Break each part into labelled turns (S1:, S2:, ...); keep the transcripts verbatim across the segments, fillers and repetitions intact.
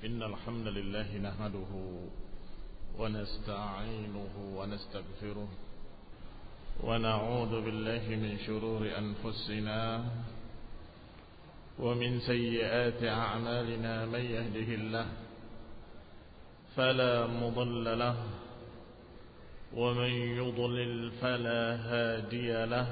S1: إن الحمد لله نحمده ونستعينه ونستغفره ونعوذ بالله من شرور أنفسنا ومن سيئات أعمالنا. من يهده الله فلا مضل له ومن يضلل فلا هادي له،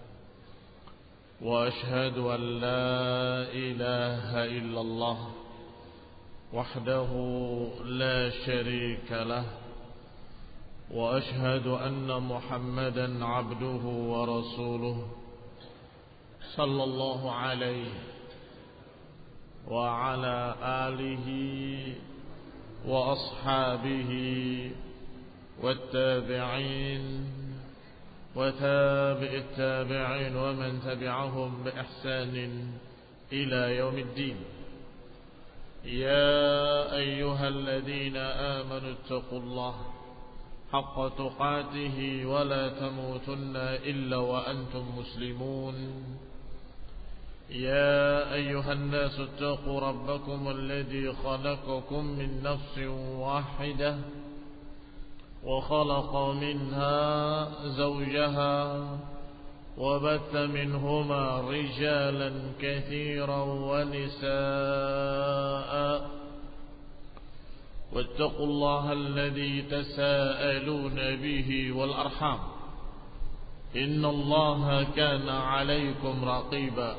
S1: وأشهد أن لا إله إلا الله وحده لا شريك له، وأشهد أن محمدا عبده ورسوله صلى الله عليه وعلى آله وأصحابه والتابعين وتابع التابعين ومن تبعهم بإحسان إلى يوم الدين. يا أيها الذين آمنوا اتقوا الله حق تقاته ولا تموتن إلا وأنتم مسلمون. يا أيها الناس اتقوا ربكم الذي خلقكم من نفس واحدة وخلق منها زوجها وبث منهما رجالا كثيرا ونساء، واتقوا الله الذي تساءلون به والأرحام إن الله كان عليكم رقيبا.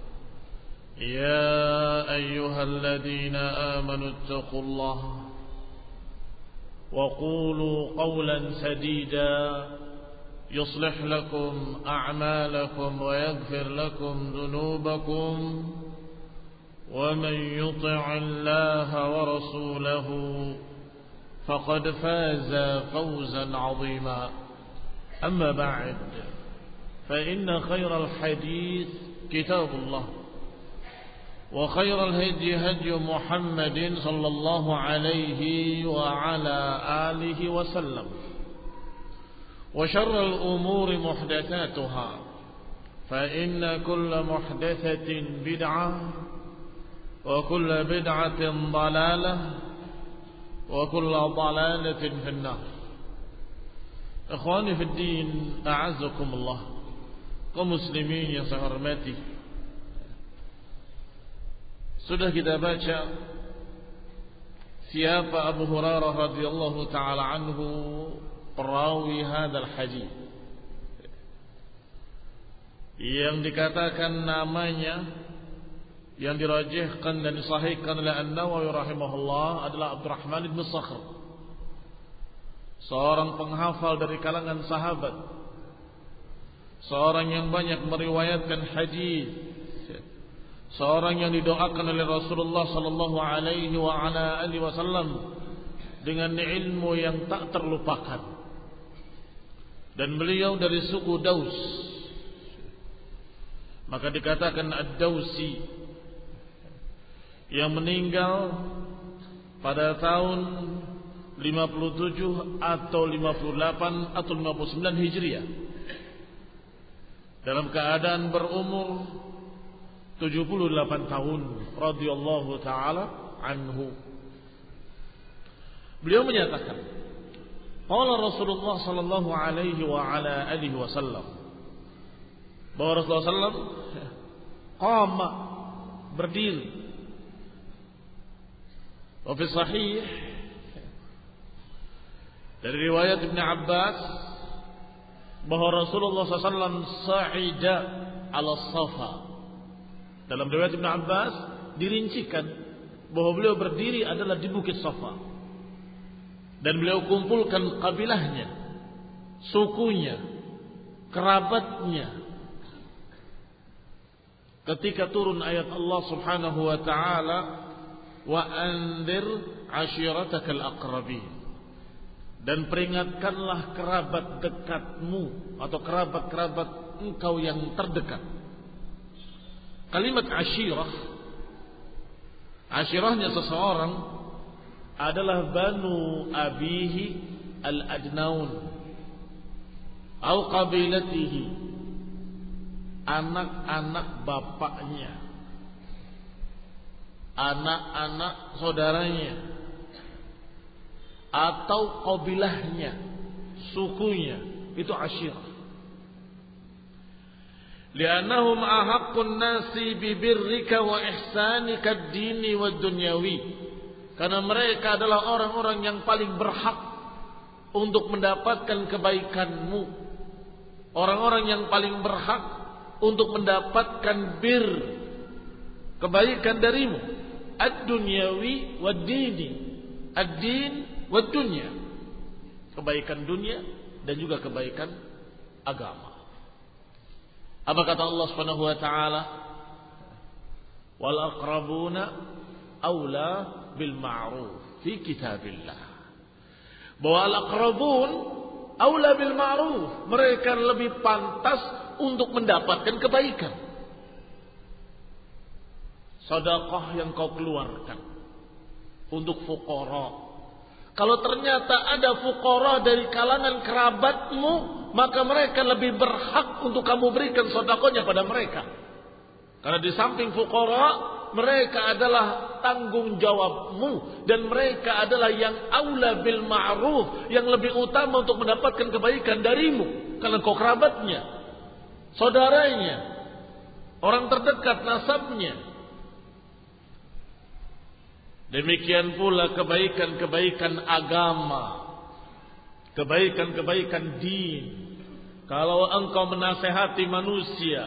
S1: يا أيها الذين آمنوا اتقوا الله وقولوا قولا سديدا يصلح لكم أعمالكم ويغفر لكم ذنوبكم، ومن يطع الله ورسوله فقد فاز فوزا عظيما. أما بعد، فإن خير الحديث كتاب الله، وخير الهدي هدي محمد صلى الله عليه وعلى آله وسلم، وشر الأمور محدثاتها، فإن كل محدثة بدعة وكل بدعة ضلالة وكل ضلالة في النار. إخواني في الدين، أعزكم الله. kaum muslimin yang saya hormati, sudah kita baca siapa Abu Hurairah radhiyallahu taala anhu, perawi hadal hadis yang dikatakan namanya yang dirajihkan dan disahihkan oleh An-Nawawi rahimahullah adalah Abdurrahman bin Sakhr, seorang penghafal dari kalangan sahabat, seorang yang banyak meriwayatkan hadis, seorang yang didoakan oleh Rasulullah sallallahu alaihi wa ala alihi wasallam dengan ilmu yang tak terlupakan. Dan beliau dari suku Daus, maka dikatakan Ad-Dausi, yang meninggal pada tahun lima puluh tujuh atau lima puluh delapan atau lima puluh sembilan Hijriah, dalam keadaan berumur tujuh puluh delapan tahun radhiyallahu taala anhu. Beliau menyatakan, qala Rasulullah sallallahu alaihi wa ala alihi wasallam, bahwa Rasulullah sallallahu alaihi wasallam qama, berdiri. Wa fi sahih dari riwayat Ibn Abbas bahwa Rasulullah sallallahu alaihi wasallam sa'ida ala safa. Dalam riwayat Ibn Abbas dirincikan bahwa beliau berdiri adalah di Bukit Safa, dan beliau kumpulkan kabilahnya, sukunya, kerabatnya, ketika turun ayat Allah subhanahu wa ta'ala, wa anzir ashiratakal aqrabin, dan peringatkanlah kerabat dekatmu atau kerabat-kerabat engkau yang terdekat. Kalimat ashirah, ashirahnya seseorang adalah banu abihi al-adnaun atau qabilatihi, anak-anak bapaknya. anak-anak saudaranya atau qabilahnya, sukunya, itu ashirah. Li'annahum ahaqqun nasi bi birrika wa ihsanika ad-dini wad dunyawi. Karena mereka adalah orang-orang yang paling berhak untuk mendapatkan kebaikanmu. Orang-orang yang paling berhak untuk mendapatkan bir, kebaikan darimu. Ad-dunyawi wad-dini. Ad-din wad-dunya. Kebaikan dunia dan juga kebaikan agama. Apa kata Allah Subhanahu wa taala? Wal aqrabuna aula bil ma'ruf fi kitabillah. Bahwa al aqrabun aula bil ma'ruf, mereka lebih pantas untuk mendapatkan kebaikan. Sedekah yang kau keluarkan untuk fuqara. Kalau ternyata ada fuqara dari kalangan kerabatmu, maka mereka lebih berhak untuk kamu berikan sedekahnya pada mereka. Karena di samping fuqara, mereka adalah tanggung jawabmu dan mereka adalah yang aula bil ma'ruf, yang lebih utama untuk mendapatkan kebaikan darimu karena kau kerabatnya, saudaranya, orang terdekat, nasabnya. Demikian pula kebaikan-kebaikan agama, kebaikan-kebaikan din. Kalau engkau menasehati manusia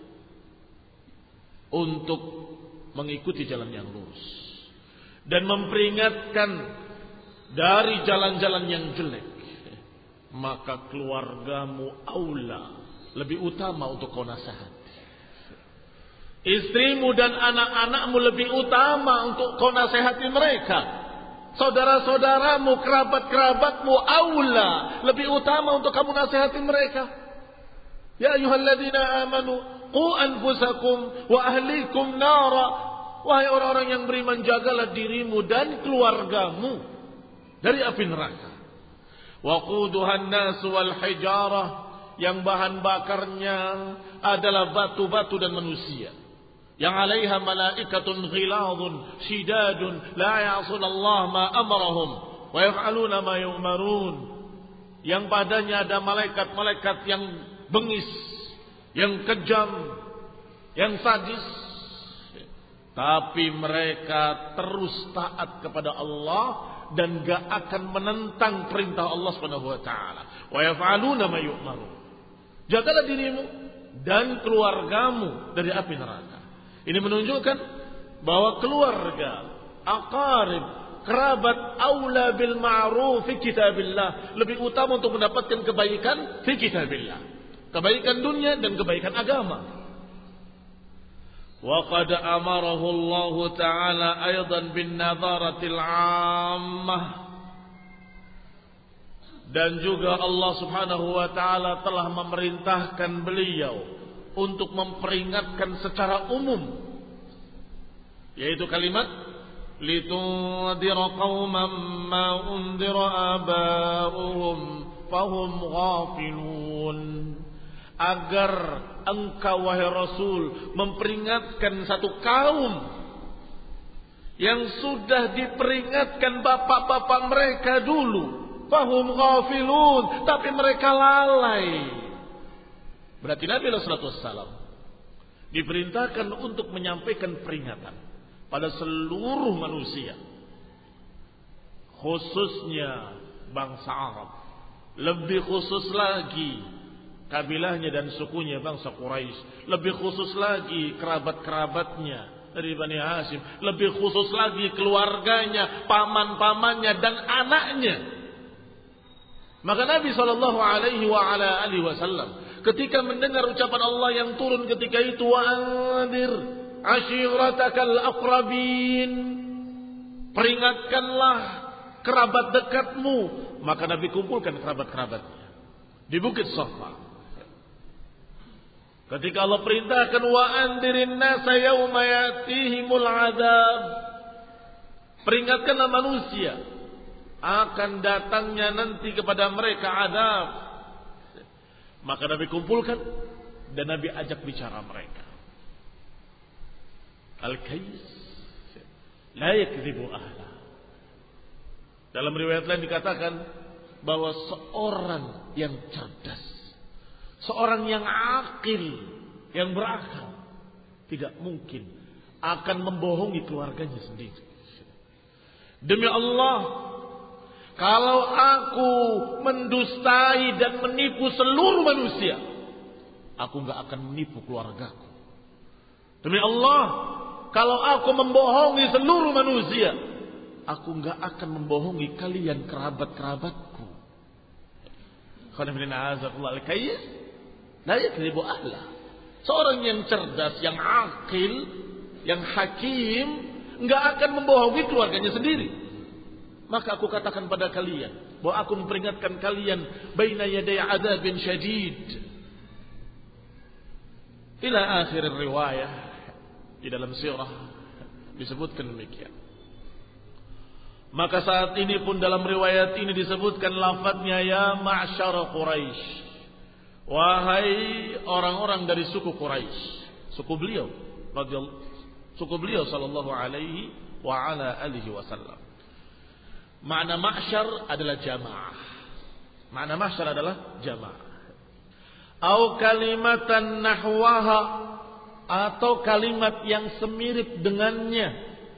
S1: untuk mengikuti jalan yang lurus dan memperingatkan dari jalan-jalan yang jelek, maka keluargamu aula, lebih utama untuk kau nasihati. Istrimu dan anak-anakmu lebih utama untuk kau nasihati mereka. Saudara-saudaramu, kerabat-kerabatmu aula, lebih utama untuk kamu nasihati mereka. Ya ayyuhalladzina amanu qu anfusakum wa ahlikum nara. Wahai orang-orang yang beriman, jagalah dirimu dan keluargamu dari api neraka. Waquduhan nas wal hijarah, yang bahan bakarnya adalah batu-batu dan manusia. Yang alaiha malaikatun ghiladun shidadun la ya'sun Allah ma amarahum wa yaf'aluna ma yu'marun. Yang padanya ada malaikat-malaikat yang bengis, yang kejam, yang sadis, tapi mereka terus taat kepada Allah dan gak akan menentang perintah Allah Subhanahu wa taala. Wa yaf'aluna ma yu'marun. Jagalah dirimu dan keluargamu dari api neraka. Ini menunjukkan bahwa keluarga, aqarib, kerabat aula bil ma'ruf fi kitabillah, lebih utama untuk mendapatkan kebaikan fi kitabillah. Kebaikan dunia dan kebaikan agama. Wa qad amarahu Allah Ta'ala aidan bin nadharatil 'ammah. Dan juga Allah Subhanahu wa taala telah memerintahkan beliau untuk memperingatkan secara umum, yaitu kalimat litundira qauman ma undira aba'uhum fahum ghafilun, agar engkau wahai Rasul memperingatkan satu kaum yang sudah diperingatkan bapak-bapak mereka dulu, fahum ghafilun, tapi mereka lalai. Berarti Nabi sallallahu alaihi wasallam diperintahkan untuk menyampaikan peringatan pada seluruh manusia, khususnya bangsa Arab, lebih khusus lagi kabilahnya dan sukunya bangsa Quraisy, lebih khusus lagi kerabat-kerabatnya dari Bani Hashim, lebih khusus lagi keluarganya, paman-pamannya dan anaknya. Maka Nabi sallallahu alaihi wa ala alihi wasallam ketika mendengar ucapan Allah yang turun ketika itu, wa anzir ashiratakal aqrabin, peringatkanlah kerabat dekatmu, maka Nabi kumpulkan kerabat-kerabatnya di Bukit Safa. Ketika Allah perintahkan wa anzirin nasa yauma yatihimul adzab, peringatkanlah manusia akan datangnya nanti kepada mereka azab. Maka Nabi kumpulkan dan Nabi ajak bicara mereka. Al-Kais, la yakdzibu ahla. Dalam riwayat lain dikatakan bahwa seorang yang cerdas, seorang yang akil, yang berakal, tidak mungkin akan membohongi keluarganya sendiri. Demi Allah, kalau aku mendustai dan menipu seluruh manusia, aku gak akan menipu keluargaku. Demi Allah, kalau aku membohongi seluruh manusia, aku gak akan membohongi kalian kerabat-kerabatku. Seorang yang cerdas, yang akil, yang hakim, gak akan membohongi keluarganya sendiri. Maka aku katakan pada kalian bahwa aku memperingatkan kalian baina yaday adzabin syadid. Ila akhir riwayah, di dalam sirah disebutkan demikian. Maka saat ini pun dalam riwayat ini disebutkan lafadznya ya ma'syar Quraisy. Wahai orang-orang dari suku Quraisy, suku beliau radhiyallahu suku beliau sallallahu alaihi wa ala alihi wasallam. Makna ma'syar adalah jamaah. Makna ma'syar adalah jamaah. Au kalimatan nahwaha, atau kalimat yang semirip dengannya.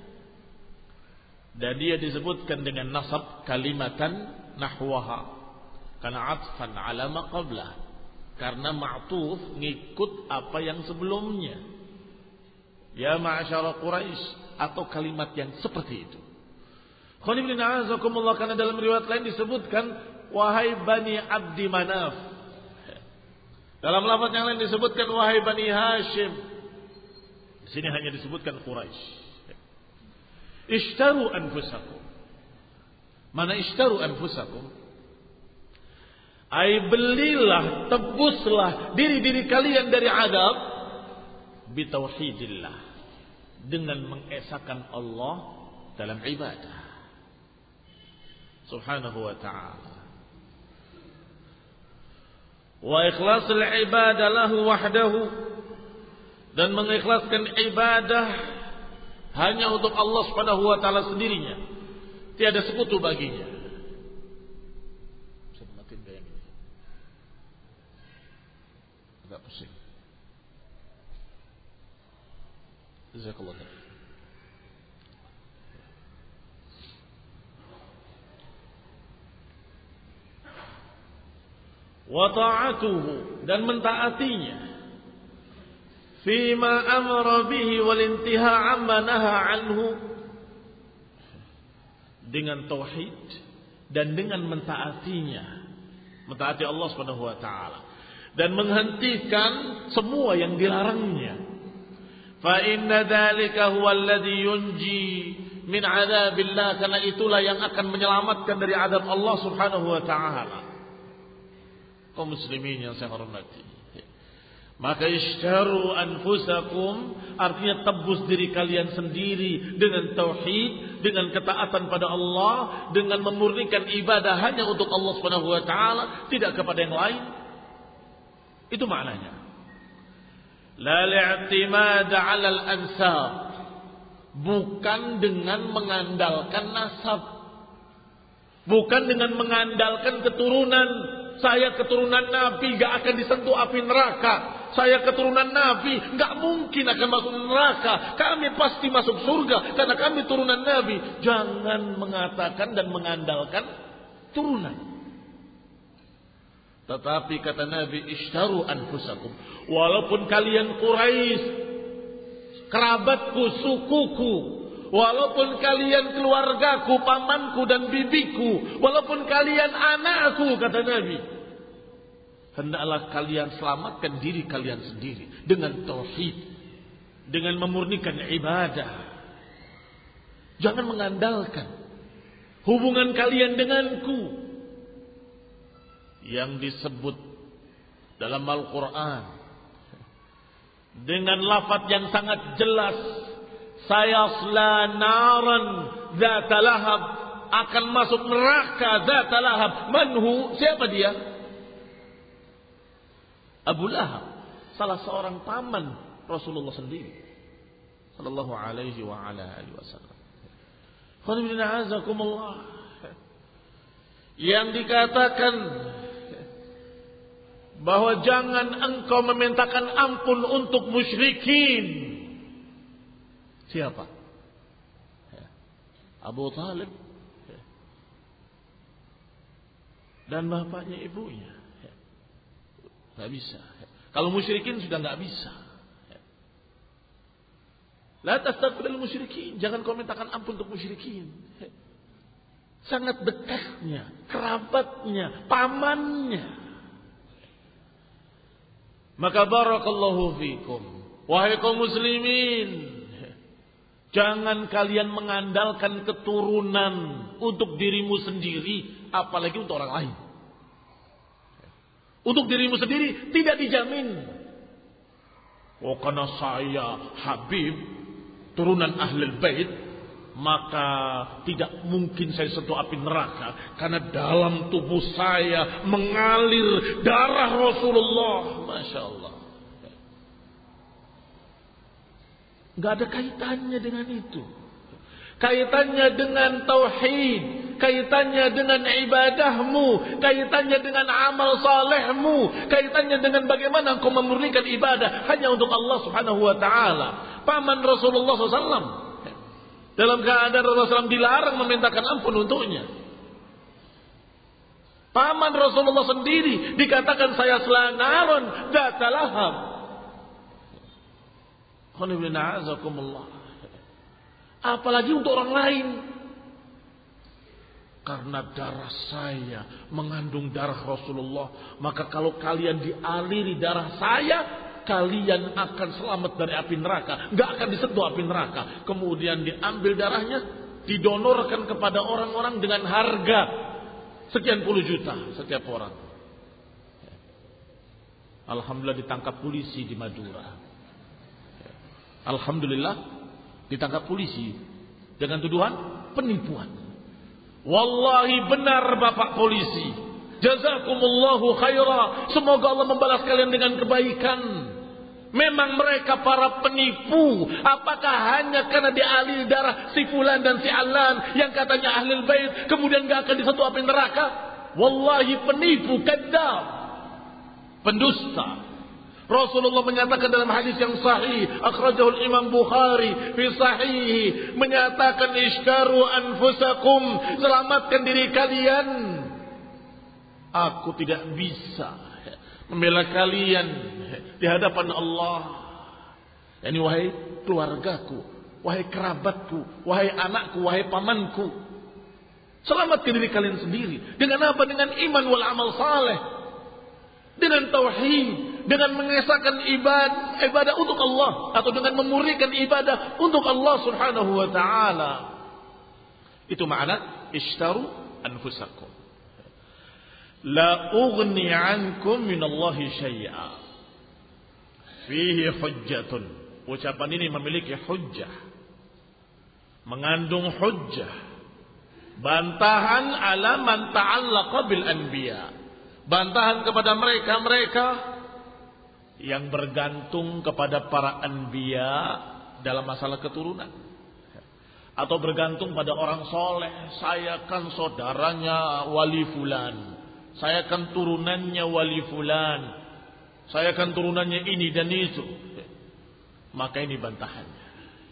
S1: Dan dia disebutkan dengan nasab kalimatan nahwaha karena atfan ala ma qablah, karena ma'tuf ngikut apa yang sebelumnya. Ya ma'syar Quraisy, atau kalimat yang seperti itu. Khonibina azakumullah, karena dalam riwayat lain disebutkan wahai Bani Abdi Manaf. Dalam lafaz yang lain disebutkan wahai Bani Hashim. Di sini hanya disebutkan Quraisy. Ishtaru anfusakum. Mana ishtaru anfusakum? Ai belilah, tebuslah diri-diri kalian dari adab bitauhidillah, dengan mengesahkan Allah dalam ibadah subhanahu wa ta'ala, wa ikhlasul ibadah lahu wahdahu, dan mengikhlaskan ibadah hanya untuk Allah subhanahu wa ta'ala sendirinya, tiada sekutu baginya. Bisa matiin gaya ini, agak pusing. Jazakallah khair. Wa ta'atuhu, dan mentaatinya, fima amara bihi wal intiha amma naha anhu, dengan tauhid dan dengan mentaatinya, mentaati Allah Subhanahu wa taala dan menghentikan semua yang dilarangnya. Fa inna dzalika huwa alladhi yunji min adzabillah, karena itulah yang akan menyelamatkan dari azab Allah Subhanahu wa taala. Kaum muslimin yang saya hormati, maka ishtaru anfusakum artinya tebus diri kalian sendiri dengan tauhid, dengan ketaatan pada Allah, dengan memurnikan ibadah hanya untuk Allah Subhanahu wa taala, tidak kepada yang lain. Itu maknanya. La li'timad 'ala al-ansab, bukan dengan mengandalkan nasab, bukan dengan mengandalkan keturunan. Saya keturunan Nabi gak akan disentuh api neraka. Saya keturunan Nabi gak mungkin akan masuk neraka. Kami pasti masuk surga karena kami turunan Nabi. Jangan mengatakan dan mengandalkan turunan. Tetapi kata Nabi, ishtaru anfusakum. Walaupun kalian Quraisy, kerabatku, sukuku, walaupun kalian keluargaku, pamanku dan bibiku, walaupun kalian anakku, kata Nabi, hendaklah kalian selamatkan diri kalian sendiri dengan tauhid, dengan memurnikan ibadah. Jangan mengandalkan hubungan kalian denganku yang disebut dalam Al-Quran dengan lafaz yang sangat jelas, sayasla naran dzata lahab, akan masuk neraka dzata lahab. Manhu, siapa dia? Abu Lahab, salah seorang paman Rasulullah sendiri sallallahu alaihi wa ala alihi wasallam. Yang dikatakan bahwa jangan engkau memintakan ampun untuk musyrikin. Siapa? Abu Talib dan bapaknya ibunya. Gak bisa. Kalau musyrikin sudah gak bisa. La tastaghfirul musyrikin. Jangan kau mintakan ampun untuk musyrikin. Sangat dekatnya, kerabatnya, pamannya. Maka barakallahu fikum. Wahai kaum muslimin, jangan kalian mengandalkan keturunan untuk dirimu sendiri, apalagi untuk orang lain. Untuk dirimu sendiri tidak dijamin. Oh, karena saya Habib, turunan Ahlul Bait, maka tidak mungkin saya sentuh api neraka, karena dalam tubuh saya mengalir darah Rasulullah. Masya Allah. Gak ada kaitannya dengan itu. Kaitannya dengan tauhid, kaitannya dengan ibadahmu, kaitannya dengan amal salehmu, kaitannya dengan bagaimana engkau memurnikan ibadah hanya untuk Allah Subhanahu wa taala. Paman Rasulullah shallallahu alaihi wasallam dalam keadaan Rasulullah shallallahu alaihi wasallam dilarang memintakan ampun untuknya. Paman Rasulullah sendiri dikatakan saya selanaron dzata lahab. Apalagi untuk orang lain. Karena darah saya mengandung darah Rasulullah, maka kalau kalian dialiri darah saya, kalian akan selamat dari api neraka, gak akan disentuh api neraka. Kemudian diambil darahnya, didonorkan kepada orang-orang dengan harga sekian puluh juta setiap orang. Alhamdulillah ditangkap polisi di Madura. Alhamdulillah ditangkap polisi dengan tuduhan penipuan. Wallahi benar Bapak polisi. Jazakumullahu khaira. Semoga Allah membalas kalian dengan kebaikan. Memang mereka para penipu. Apakah hanya karena dialiri darah si fulan dan si alan yang katanya Ahlul Bait kemudian gak akan disentuh api neraka? Wallahi penipu, kadzdzab, pendusta. Rasulullah menyatakan dalam hadis yang sahih, akhrajahu Imam Bukhari fi sahih, menyatakan ishtaru anfusakum, selamatkan diri kalian. Aku tidak bisa membela kalian di hadapan Allah. Yani wahai keluargaku, wahai kerabatku, wahai anakku, wahai pamanku, selamatkan diri kalian sendiri. Dengan apa? Dengan iman wal amal saleh, dengan tauhid, dengan mengesahkan ibadah, ibadah untuk Allah, atau dengan memurnikan ibadah untuk Allah Subhanahu wa taala. Itu makna ishtaru anfusakum. La ughni ankum minallahi syai'a. Fihi hujjatun. Ucapan ini memiliki hujjah, mengandung hujjah, bantahan ala man ta'allaqa bil anbiya, bantahan kepada mereka-mereka yang bergantung kepada para anbiya dalam masalah keturunan, atau bergantung pada orang soleh. Saya kan saudaranya wali fulan, saya kan turunannya wali fulan, saya kan turunannya ini dan itu. Maka ini bantahannya.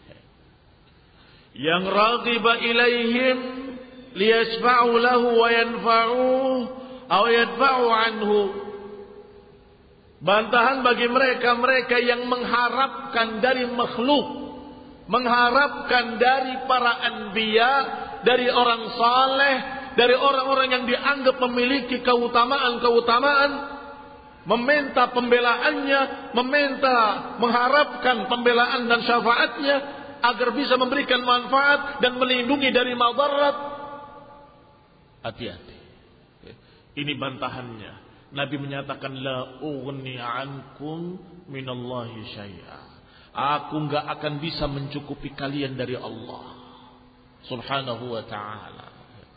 S1: Yang raghiba ilaihim liyashfa'u lahu wa yanfa'uhu aw yadfa'u anhu. Bantahan bagi mereka-mereka yang mengharapkan dari makhluk, mengharapkan dari para anbiya, dari orang saleh, dari orang-orang yang dianggap memiliki keutamaan-keutamaan, meminta pembelaannya, meminta, mengharapkan pembelaan dan syafaatnya agar bisa memberikan manfaat dan melindungi dari madarat. Hati-hati. Ini bantahannya. Nabi menyatakan la ughni ankum minallahi syai'a. Aku enggak akan bisa mencukupi kalian dari Allah Subhanahu wa taala.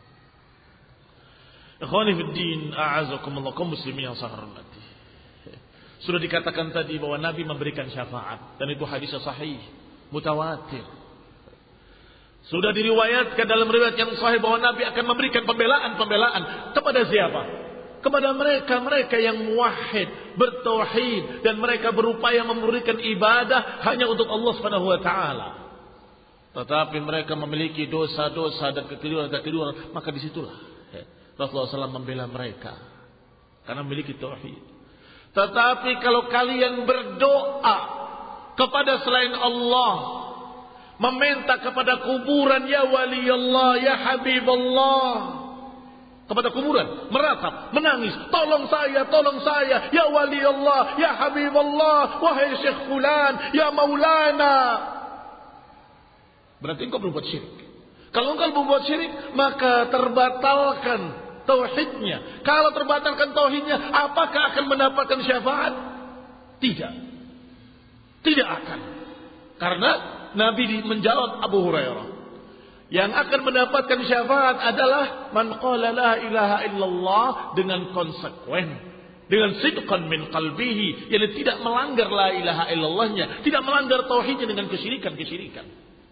S1: Ikhwani fid din, a'azakumullah, kaum muslimin yang saya hormati. Sudah dikatakan tadi bahwa Nabi memberikan syafaat, dan itu hadis sahih, mutawatir. Sudah diriwayatkan dalam riwayat yang sahih bahwa Nabi akan memberikan pembelaan-pembelaan kepada siapa? Kepada mereka-mereka yang muwahhid, bertauhid, dan mereka berupaya memberikan ibadah hanya untuk Allah Subhanahu wa taala. Tetapi mereka memiliki dosa-dosa dan kekeliruan-kekeliruan, maka disitulah Rasulullah shallallahu alaihi wasallam membela mereka karena memiliki tauhid. Tetapi kalau kalian berdoa kepada selain Allah, meminta kepada kuburan, ya wali Allah, ya habib Allah, kepada kuburan, meratap, menangis, tolong saya, tolong saya, ya wali Allah, ya habib Allah, wahai Syekh Fulan, ya Maulana, berarti engkau berbuat syirik. Kalau engkau berbuat syirik, maka terbatalkan tauhidnya. Kalau terbatalkan tauhidnya, apakah akan mendapatkan syafaat? Tidak. Tidak akan. Karena Nabi menjawab Abu Hurairah, yang akan mendapatkan syafaat adalah man qala la ilaha illallah dengan konsekuen, dengan sidqan min qalbihi, yang tidak melanggar la ilaha illallahnya, tidak melanggar tauhidnya dengan kesyirikan-kesyirikan.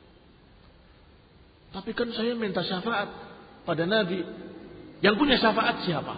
S1: Tapi kan saya minta syafaat pada Nabi. Yang punya syafaat siapa?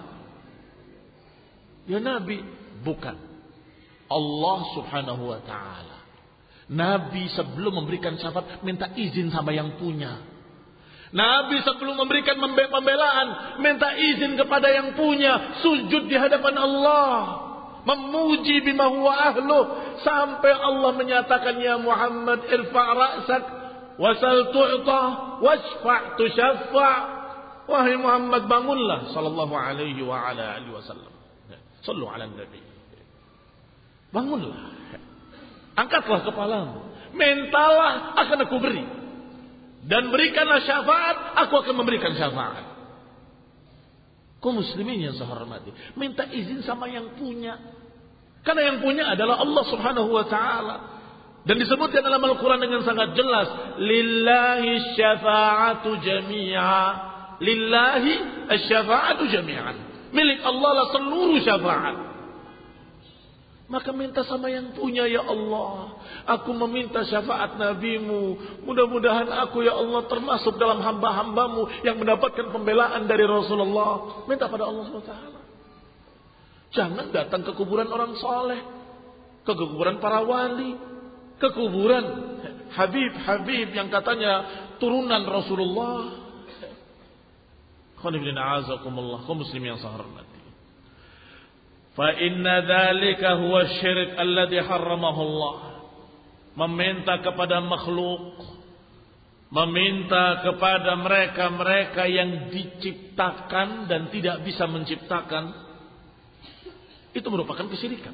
S1: Ya Nabi. Bukan. Allah Subhanahu wa ta'ala. Nabi sebelum memberikan syafaat minta izin sama yang punya. Nabi sebelum memberikan pembelaan minta izin kepada yang punya. Sujud di hadapan Allah, memuji bima huwa ahluh, sampai Allah menyatakan, ya Muhammad irfa' ra'sak wasal tu'ta wasfa' tusyaffa'. Wahai Muhammad, bangunlah sallallahu alaihi wa ala alihi wasallam. Sallu ala nabi. Bangunlah. Angkatlah kepalamu. Mintalah, akan aku beri. Dan berikanlah syafaat, aku akan memberikan syafaat. Kaum muslimin yang saya hormati, minta izin sama yang punya. Karena yang punya adalah Allah Subhanahu wa ta'ala. Dan disebutkan dalam Al-Quran dengan sangat jelas, lillahi syafa'atu jami'a. Lillahi syafa'atu jami'an. Milik Allah lah seluruh syafaat. Maka minta sama yang punya, ya Allah. Aku meminta syafaat Nabi-Mu. Mudah-mudahan aku, ya Allah, termasuk dalam hamba-hambamu yang mendapatkan pembelaan dari Rasulullah. Minta pada Allah subhanahu wa taala. Jangan datang ke kuburan orang soleh, ke kuburan para wali, ke kuburan Habib-Habib yang katanya turunan Rasulullah. Khonibin a'azakumullah, kaum muslimin yang saya hormati. Fa inna dzalika huwa syirik alladhi harramahu Allah. Meminta kepada makhluk, meminta kepada mereka-mereka yang diciptakan dan tidak bisa menciptakan, itu merupakan kesyirikan.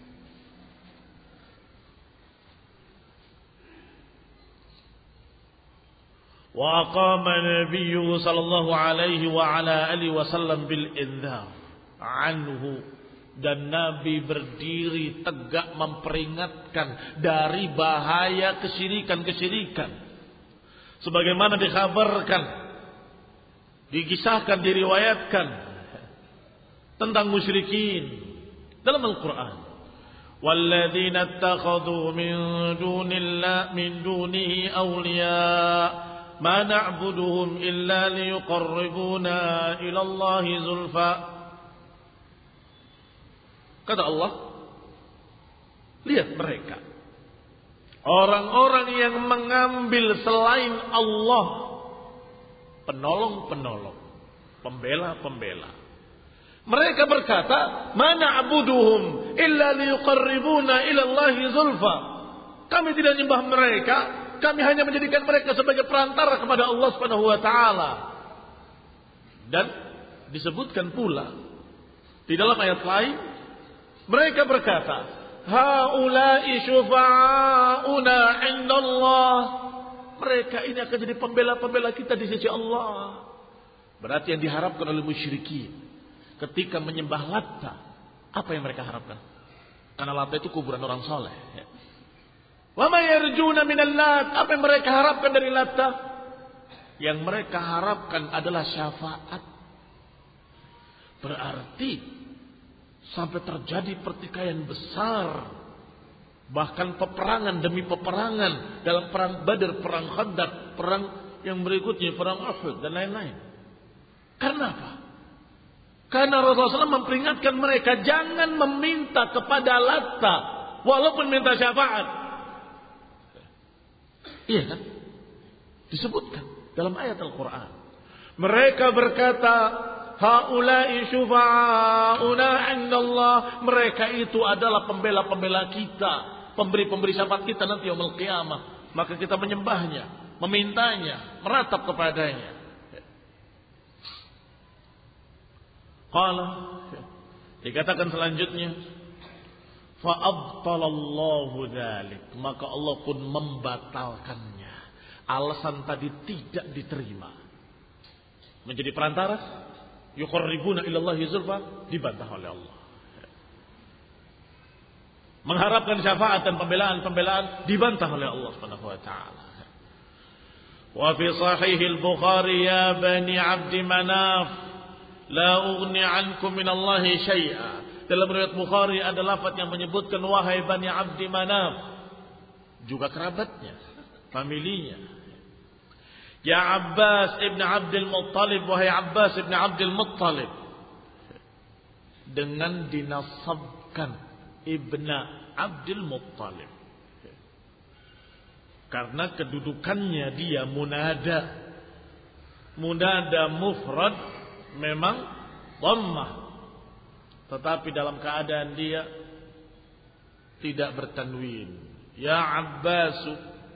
S1: Wa aqama nabiyyu sallallahu alaihi wa ala alihi wasallam bil indzar anhu, dan Nabi berdiri tegak memperingatkan dari bahaya kesyirikan-kesyirikan. Sebagaimana dikhabarkan, dikisahkan, diriwayatkan tentang musyrikin dalam Al-Quran. Walladzina ittakhadhu min dunillahi min dunihi awliya ma na'buduhum illa liyuqarribuna ila Allahi zulfa. Kata Allah, lihat mereka, orang-orang yang mengambil selain Allah penolong-penolong, pembela-pembela. Mereka berkata, ma na'buduhum illa liyuqarribuna ila Allahi zulfa. Kami tidak menyembah mereka, kami hanya menjadikan mereka sebagai perantara kepada Allah Subhanahu wa taala. Dan disebutkan pula di dalam ayat lain, mereka berkata, haula'i syufa'una 'indallah. Mereka ini akan jadi pembela-pembela kita di sisi Allah. Berarti yang diharapkan oleh musyrikin ketika menyembah Latta, apa yang mereka harapkan? Karena Latta itu kuburan orang soleh. Wa ma yarjuna minal Lat, apa yang mereka harapkan dari Latta? Yang mereka harapkan adalah syafaat. Berarti sampai terjadi pertikaian besar, bahkan peperangan demi peperangan dalam perang Badar, perang Khandaq, perang yang berikutnya perang Uhud dan lain-lain. Karena apa? Karena Rasulullah shallallahu alaihi wasallam memperingatkan mereka jangan meminta kepada Latta walaupun minta syafaat. Iya kan? Disebutkan dalam ayat Al-Quran. Mereka berkata, haula'i syufa'auna 'indallah. Mereka itu adalah pembela-pembela kita, pemberi-pemberi syafaat kita nanti yaumul qiyamah. Maka kita menyembahnya, memintanya, meratap kepadanya. Qala, dikatakan selanjutnya, fa'abtalallahu dzalik, maka Allah pun membatalkannya. Alasan tadi tidak diterima. Menjadi perantara, yuqarribuna ilallahi zulfa, dibantah oleh Allah. Mengharapkan syafaat dan pembelaan-pembelaan dibantah oleh Allah Subhanahu wa taala. Wa fi sahih al-Bukhari ya bani Abd Manaf la ughni ankum minallahi syai'a. Dalam riwayat Bukhari ada lafaz yang menyebutkan wahai Bani Abd Manaf, juga kerabatnya, familinya. Ya Abbas ibn Abdul Muttalib, wahai Abbas ibn Abdul Muttalib. Dengan dinasabkan ibn Abdul Muttalib. Karena kedudukannya dia munada. Munada mufrad memang dhammah. Tetapi dalam keadaan dia tidak bertanwin. Ya Abbasu.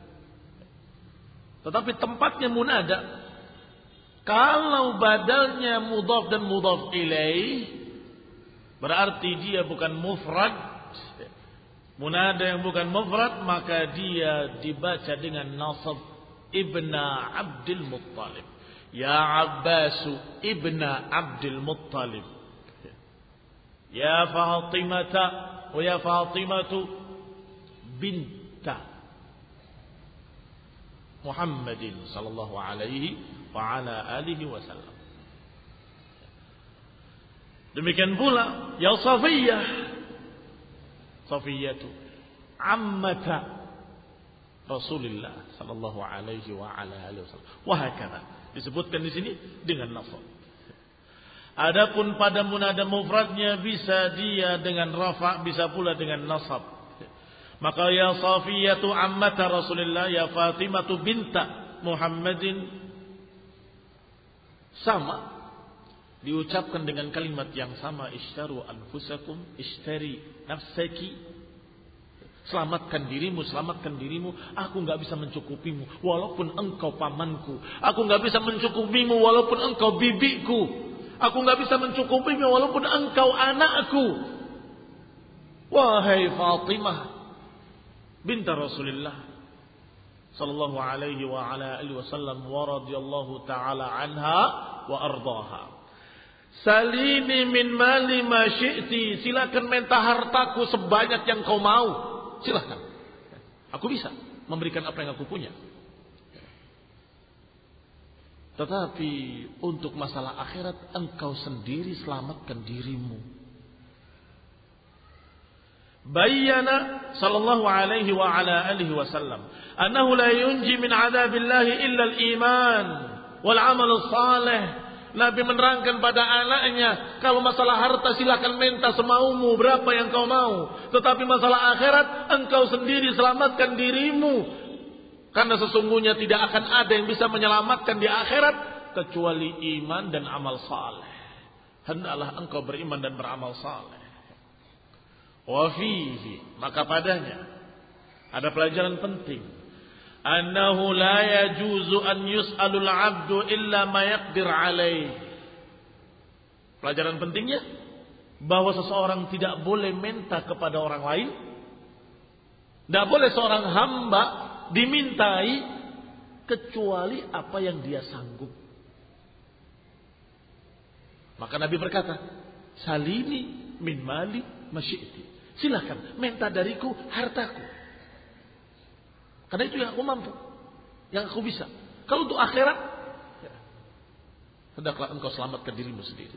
S1: Tetapi tempatnya munada. Kalau badalnya mudhaf dan mudhaf ilaih, berarti dia bukan mufrad. Munada yang bukan mufrad, maka dia dibaca dengan nasab ibna Abdul Muttalib. Ya Abbasu ibna Abdul Muttalib. Ya Fatimata wa ya Fatimatu binta Muhammadin sallallahu alaihi wa ala alihi wasallam. Demikian pula ya Safiyah, Safiyatu ammata Rasulullah sallallahu alaihi wa ala alihi wasallam. Wa hakadha disebutkan di sini dengan nasab. Adapun pada munada mufradnya bisa dia dengan rafa, bisa pula dengan nasab. Maka ya Safiyatu ammata Rasulillah, ya Fatimatu binta Muhammadin, sama diucapkan dengan kalimat yang sama. Ishtaru anfusakum, ishtari nafsaki, selamatkan dirimu, selamatkan dirimu. Aku enggak bisa mencukupimu walaupun engkau pamanku. Aku enggak bisa mencukupimu walaupun engkau bibiku. Aku enggak bisa mencukupimu walaupun engkau anakku. Wahai Fatimah binti Rasulullah sallallahu alaihi wa ala alihi wasallam wa radhiyallahu taala anha wa ardaha. Salini min mali ma syi'ti, silakan minta hartaku sebanyak yang kau mau. Silakan. Aku bisa memberikan apa yang aku punya. Tetapi untuk masalah akhirat engkau sendiri selamatkan dirimu. Bayyana sallallahu alaihi wa ala alihi wasallam annahu la yunji min adzabillahi illa al-iman wal amal salih. Nabi menerangkan pada anaknya, kalau masalah harta silakan minta semaumu berapa yang kau mau, tetapi masalah akhirat engkau sendiri selamatkan dirimu. Karena sesungguhnya tidak akan ada yang bisa menyelamatkan di akhirat kecuali iman dan amal saleh. Hendaklah engkau beriman dan beramal saleh. Wa fihi, maka padanya ada pelajaran penting. Annahu la yajuzu an yus'alul 'abdu illa ma yaqdir 'alaih. Pelajaran pentingnya bahwa seseorang tidak boleh minta kepada orang lain. Tidak boleh seorang hamba dimintai kecuali apa yang dia sanggup. Maka Nabi berkata, salini min mali masyi'ti, silakan minta dariku hartaku, karena itu yang aku mampu, yang aku bisa. Kalau untuk akhirat, hendaklah engkau selamatkan dirimu sendiri.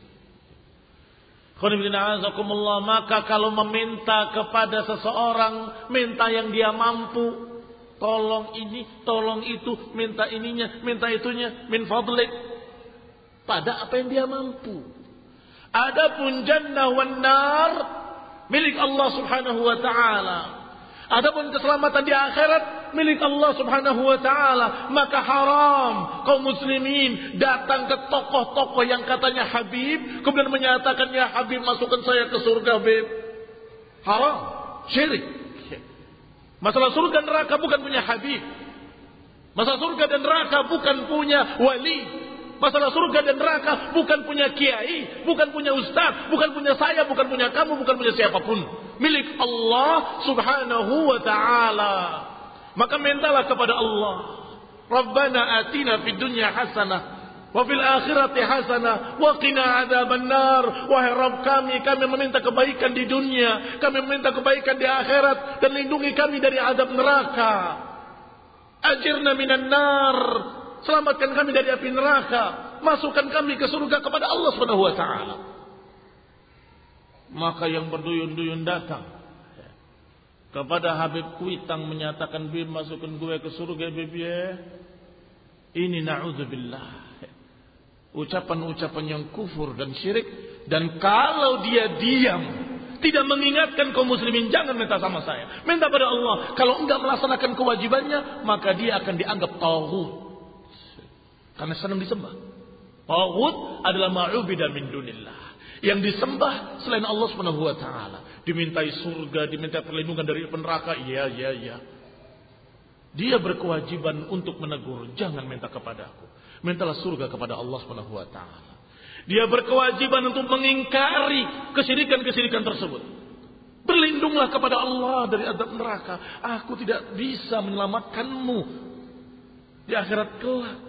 S1: Maka kalau meminta kepada seseorang, minta yang dia mampu. Tolong ini, tolong itu, minta ininya, minta itunya, min fadlik. Pada apa yang dia mampu. Adapun jannah wan nar milik Allah Subhanahu wa taala. Adapun keselamatan di akhirat milik Allah Subhanahu wa taala. Maka haram kaum muslimin datang ke tokoh-tokoh yang katanya Habib, kemudian menyatakan, ya Habib masukkan saya ke surga, Habib. Haram, syirik. Masalah surga dan neraka bukan punya Habib. Masalah surga dan neraka bukan punya wali. Masalah surga dan neraka bukan punya kiai, bukan punya ustaz, bukan punya saya, bukan punya kamu, bukan punya siapapun. Milik Allah Subhanahu wa taala. Maka mintalah kepada Allah. Rabbana atina fid dunya hasanah wa fil akhirati hasanah wa qina adzabannar. Wahai Rabb kami, kami meminta kebaikan di dunia, kami meminta kebaikan di akhirat, dan lindungi kami dari azab neraka. Ajirna minan nar, selamatkan kami dari api neraka, masukkan kami ke surga kepada Allah Subhanahu wa taala. Maka yang berduyun-duyun datang kepada Habib Kuitang menyatakan, Bib masukkan gue ke surga, Bib ya. Ini na'udzubillah, ucapan-ucapan yang kufur dan syirik. Dan kalau dia diam, tidak mengingatkan kaum muslimin, jangan minta sama saya, minta pada Allah. Kalau enggak melaksanakan kewajibannya, maka dia akan dianggap taghut, karena senang disembah. Taghut adalah ma'ubida min dunillah, yang disembah selain Allah Subhanahu wa taala. Dimintai surga, dimintai perlindungan dari neraka, iya iya iya. Dia berkewajiban untuk menegur, jangan minta kepadaku, mintalah surga kepada Allah Subhanahu wa taala. Dia berkewajiban untuk mengingkari kesyirikan-kesyirikan tersebut. Berlindunglah kepada Allah dari azab neraka. Aku tidak bisa menyelamatkanmu di akhirat kelak.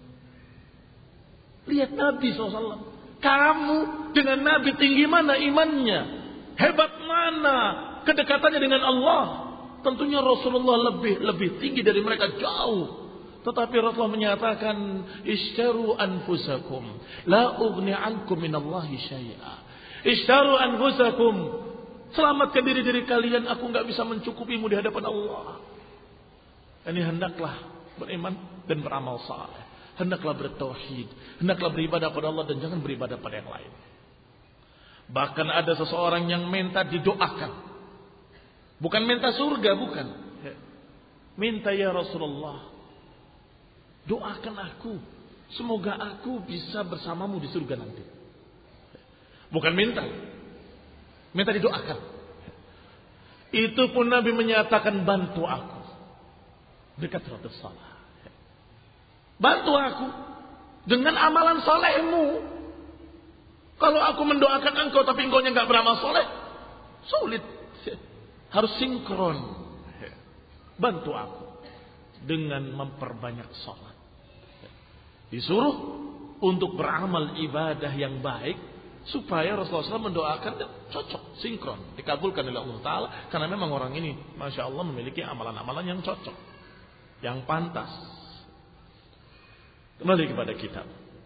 S1: Lihat Nabi shallallahu alaihi wasallam. Kamu dengan Nabi tinggi mana imannya? Hebat mana kedekatannya dengan Allah? Tentunya Rasulullah lebih lebih tinggi dari mereka jauh. Tetapi Rasulullah menyatakan, Ishtaru anfusakum la ughni ankum minallahi syai'a. Ishtaru anfusakum, selamatkan diri-diri kalian, aku enggak bisa mencukupimu di hadapan Allah. Ini hendaklah beriman dan beramal saleh. Hendaklah bertauhid, hendaklah beribadah pada Allah dan jangan beribadah pada yang lain. Bahkan ada seseorang yang minta didoakan. Bukan minta surga, bukan. Minta, ya Rasulullah, doakan aku, semoga aku bisa bersamamu di surga nanti. Bukan minta, minta didoakan. Itu pun Nabi menyatakan, bantu aku dekat ratus salah. Bantu aku dengan amalan solehmu. Kalau aku mendoakan engkau tapi engkau nya nggak beramal soleh, sulit. Harus sinkron. Bantu aku dengan memperbanyak sholat. Disuruh untuk beramal ibadah yang baik supaya Rasulullah shallallahu alaihi wasallam mendoakan dan cocok, sinkron, dikabulkan oleh Allah Taala. Karena memang orang ini, masya Allah, memiliki amalan-amalan yang cocok, yang pantas. Kembali kepada kitab.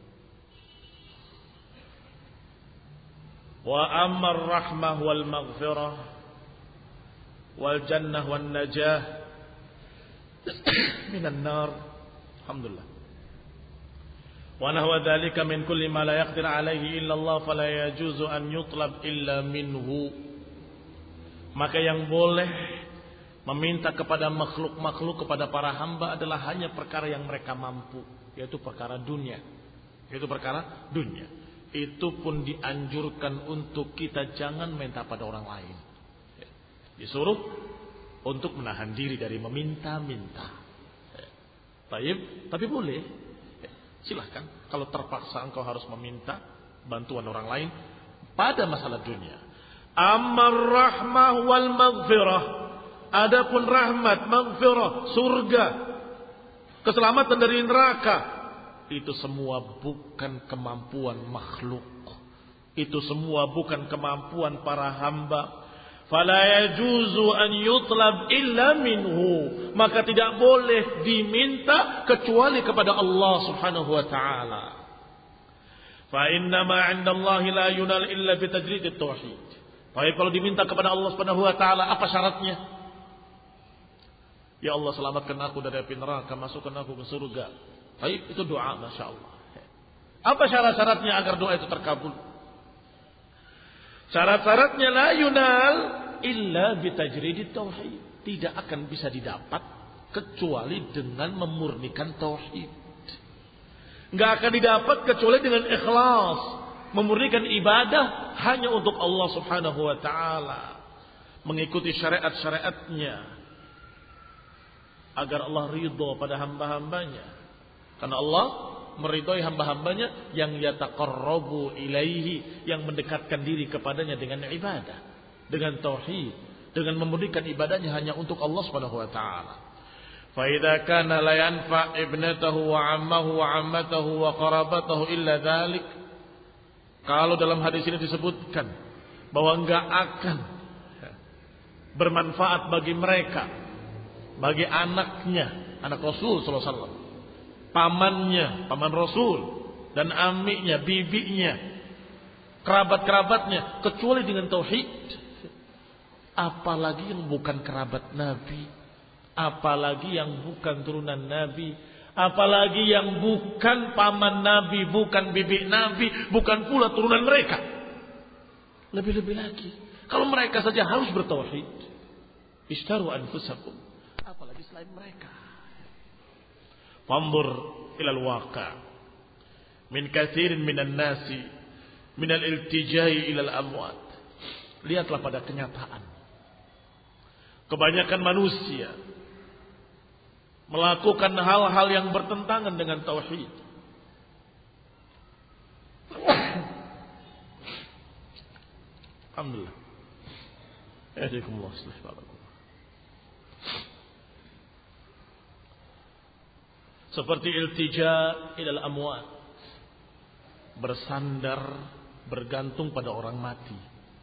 S1: Wa ammar rahmah wal maghfirah wal jannah wan najah minan nar. Alhamdulillah. Wa nahwa dzalika min kulli ma la yaqdir alaihi illa Allah fala yajuzu an yutlab illa minhu. Maka yang boleh meminta kepada makhluk-makhluk, kepada para hamba adalah hanya perkara yang mereka mampu, yaitu perkara dunia. Yaitu perkara dunia. Itu pun dianjurkan untuk kita jangan minta pada orang lain. Disuruh untuk menahan diri dari meminta-minta. Baik, tapi boleh. Silahkan kalau terpaksa engkau harus meminta bantuan orang lain pada masalah dunia. Ammar rahmah wal maghfirah. Adapun rahmat, maghfirah, surga, keselamatan dari neraka, itu semua bukan kemampuan makhluk. Itu semua bukan kemampuan para hamba. Fala yajuzu an yutlab illa minhu. Maka tidak boleh diminta kecuali kepada Allah Subhanahu wa taala. Fa inna ma 'inda Allah la yunal illa bi tajrid at-tauhid. Baik, kalau diminta kepada Allah Subhanahu wa taala, apa syaratnya? Ya Allah, selamatkan aku dari api neraka, masukkan aku ke surga. Baik, itu doa, Masya Allah. Apa syarat-syaratnya agar doa itu terkabul? Syarat-syaratnya la yunal illa bitajridit tauhid. Tidak akan bisa didapat kecuali dengan memurnikan tauhid. Enggak akan didapat kecuali dengan ikhlas, memurnikan ibadah hanya untuk Allah Subhanahu wa taala, mengikuti syariat-syariatnya agar Allah ridho pada hamba-hambanya. Karena Allah meridhoi hamba-hambanya yang yataqarrabu ilaihi, yang mendekatkan diri kepadanya dengan ibadah, dengan tauhid, dengan memurnikan ibadahnya hanya untuk Allah Subhanahu wa taala. Fa idza kana la yanfa ibnatahu wa ammahu wa ammatahu wa qarabatahu illa dzalik. Kalau dalam hadis ini disebutkan bahwa enggak akan bermanfaat bagi mereka, bagi anaknya, anak Rasul sallallahu alaihi wasallam, pamannya, paman Rasul, dan amiknya, bibinya, kerabat-kerabatnya, kecuali dengan tauhid. Apalagi yang bukan kerabat Nabi, apalagi yang bukan turunan Nabi, apalagi yang bukan paman Nabi, bukan bibi Nabi, bukan pula turunan mereka. Lebih-lebih lagi, kalau mereka saja harus bertauhid, ishtaru anfusakum, apalagi selain mereka. Fanzur ilal waqa' min katsirin minan nasi minal iltijai ilal amwat. Lihatlah pada kenyataan, kebanyakan manusia melakukan hal-hal yang bertentangan dengan tauhid. Alhamdulillah. Yahdikumullah subhanahu. Seperti iltija ilal amwat, bersandar, bergantung pada orang mati.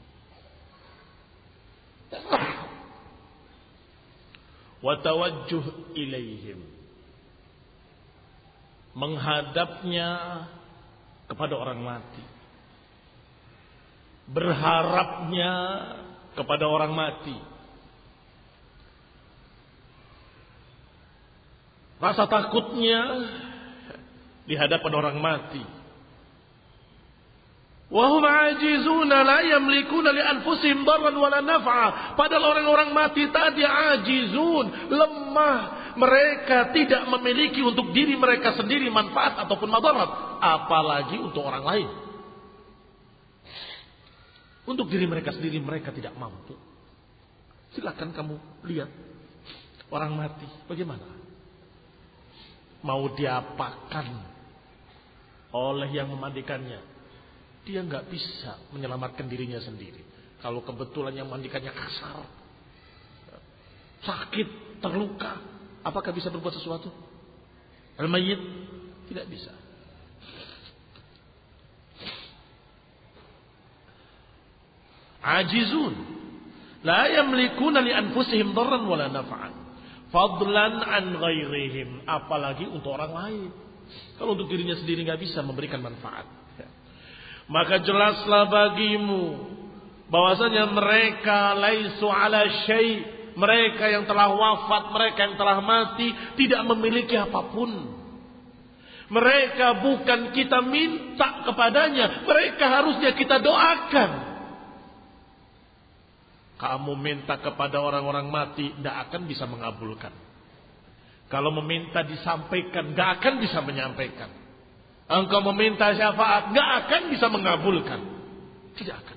S1: Wa tawajjuh ilaihim, menghadapnya kepada orang mati, berharapnya kepada orang mati, rasa takutnya di hadapan orang mati. Wa hum ajizuna la yamlikuna li anfusihim darran wala naf'a. Padahal orang-orang mati tadi ajizun, lemah. Mereka tidak memiliki untuk diri mereka sendiri manfaat ataupun madarat, apalagi untuk orang lain. Untuk diri mereka sendiri mereka tidak mampu. Silakan kamu lihat orang mati bagaimana? Mau diapakan oleh yang memandikannya, dia nggak bisa menyelamatkan dirinya sendiri. Kalau kebetulan yang memandikannya kasar, sakit, terluka, apakah bisa berbuat sesuatu? Al-mayyit tidak bisa. Ajizun, la yamlikuna li anfusihim darran wala naf'an, fadlan an ghairihim, apalagi untuk orang lain. Kalau untuk dirinya sendiri nggak bisa memberikan manfaat, maka jelaslah bagimu bahwasanya mereka laisu ala syai', mereka yang telah wafat, mereka yang telah mati tidak memiliki apapun. Mereka bukan kita minta kepadanya, mereka harusnya kita doakan. Kamu minta kepada orang-orang mati, tidak akan bisa mengabulkan. Kalau meminta disampaikan, tidak akan bisa menyampaikan. Engkau meminta syafaat, tidak akan bisa mengabulkan. Tidak akan.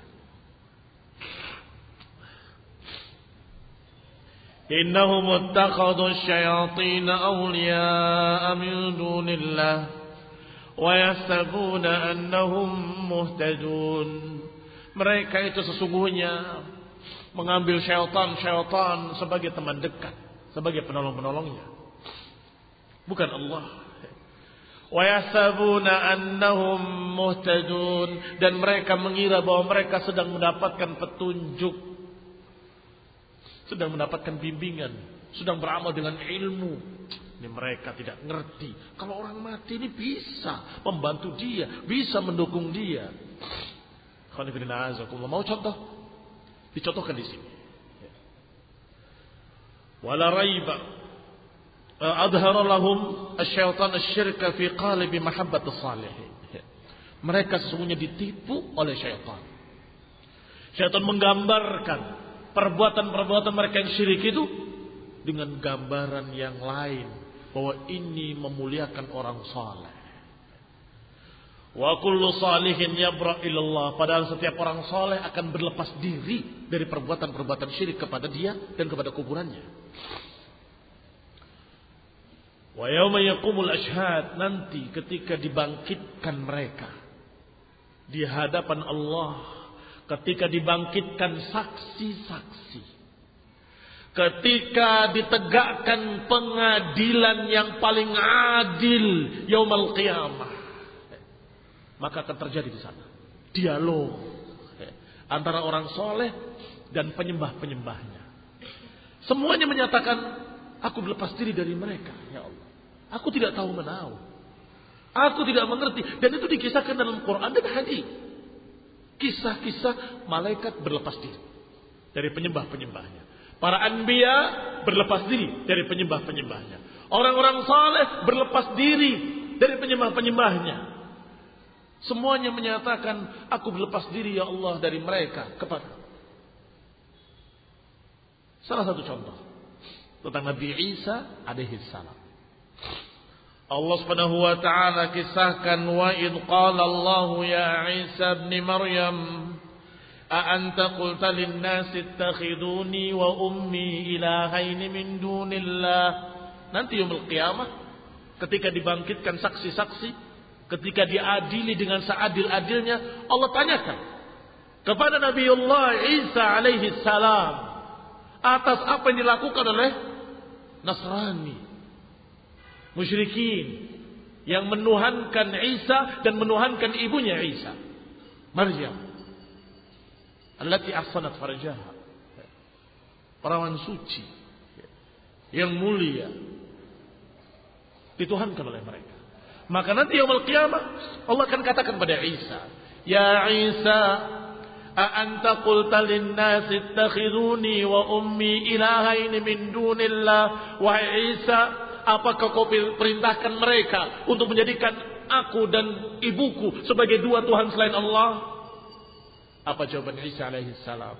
S1: Innahum ittakhadhu asy-syayatin awliya'a min dunillah wa yahsabuna annahum muhtadun. Mereka itu sesungguhnya mengambil syaitan-syaitan sebagai teman dekat, sebagai penolong-penolongnya, bukan Allah. Wa yahsabuna annahum muhtadun, dan mereka mengira bahwa mereka sedang mendapatkan petunjuk, sedang mendapatkan bimbingan, sedang beramal dengan ilmu. Ini mereka tidak ngerti kalau orang mati ini bisa membantu dia, bisa mendukung dia. Mau contoh? Dicontohkan di sini. Wala raiba adhara lahum asy-syaitan asy-syirka fi qalbi mahabbatis salihin. Mereka sesungguhnya ditipu oleh syaitan. Syaitan menggambarkan perbuatan-perbuatan mereka yang syirik itu dengan gambaran yang lain, bahwa ini memuliakan orang saleh. Wa kullu salihin yabra ilallah, padahal setiap orang saleh akan berlepas diri dari perbuatan-perbuatan syirik kepada dia dan kepada kuburannya. Wa yauma yaqumul ashhad, nanti ketika dibangkitkan mereka di hadapan Allah, ketika dibangkitkan saksi-saksi, ketika ditegakkan pengadilan yang paling adil yaumul qiyamah, maka akan terjadi di sana dialog antara orang soleh dan penyembah-penyembahnya. Semuanya menyatakan, aku berlepas diri dari mereka, ya Allah. Aku tidak tahu menahu, aku tidak mengerti. Dan itu dikisahkan dalam Quran dan hadis. Kisah-kisah malaikat berlepas diri dari penyembah-penyembahnya. Para anbiya berlepas diri dari penyembah-penyembahnya. Orang-orang saleh berlepas diri dari penyembah-penyembahnya. Semuanya menyatakan, aku berlepas diri ya Allah dari mereka kepada. Salah satu contoh tentang Nabi Isa alaihi salam. Allah Subhanahu wa taala kisahkan, wa id qala Allah ya Isa ibn Maryam a anta qulta lin nasi ittakhiduni wa ummi ilahaini min dunillah. Nanti yaumul qiyamah ketika dibangkitkan saksi-saksi, ketika diadili dengan seadil-adilnya, Allah tanyakan kepada Nabiullah Isa alaihi salam atas apa yang dilakukan oleh Nasrani, musyrikin yang menuhankan Isa dan menuhankan ibunya Isa, Maryam, allati ahsanat farjaha, perawan suci yang mulia, dituhankan oleh mereka. Maka nanti yaumul qiyamah Allah akan katakan pada Isa, ya Isa, a anta qulta lin nas ittakhiduni wa ummi ilahaini min dunillah. Wahai Isa, apakah kau perintahkan mereka untuk menjadikan aku dan ibuku sebagai dua Tuhan selain Allah? Apa jawaban Isa alaihi salam?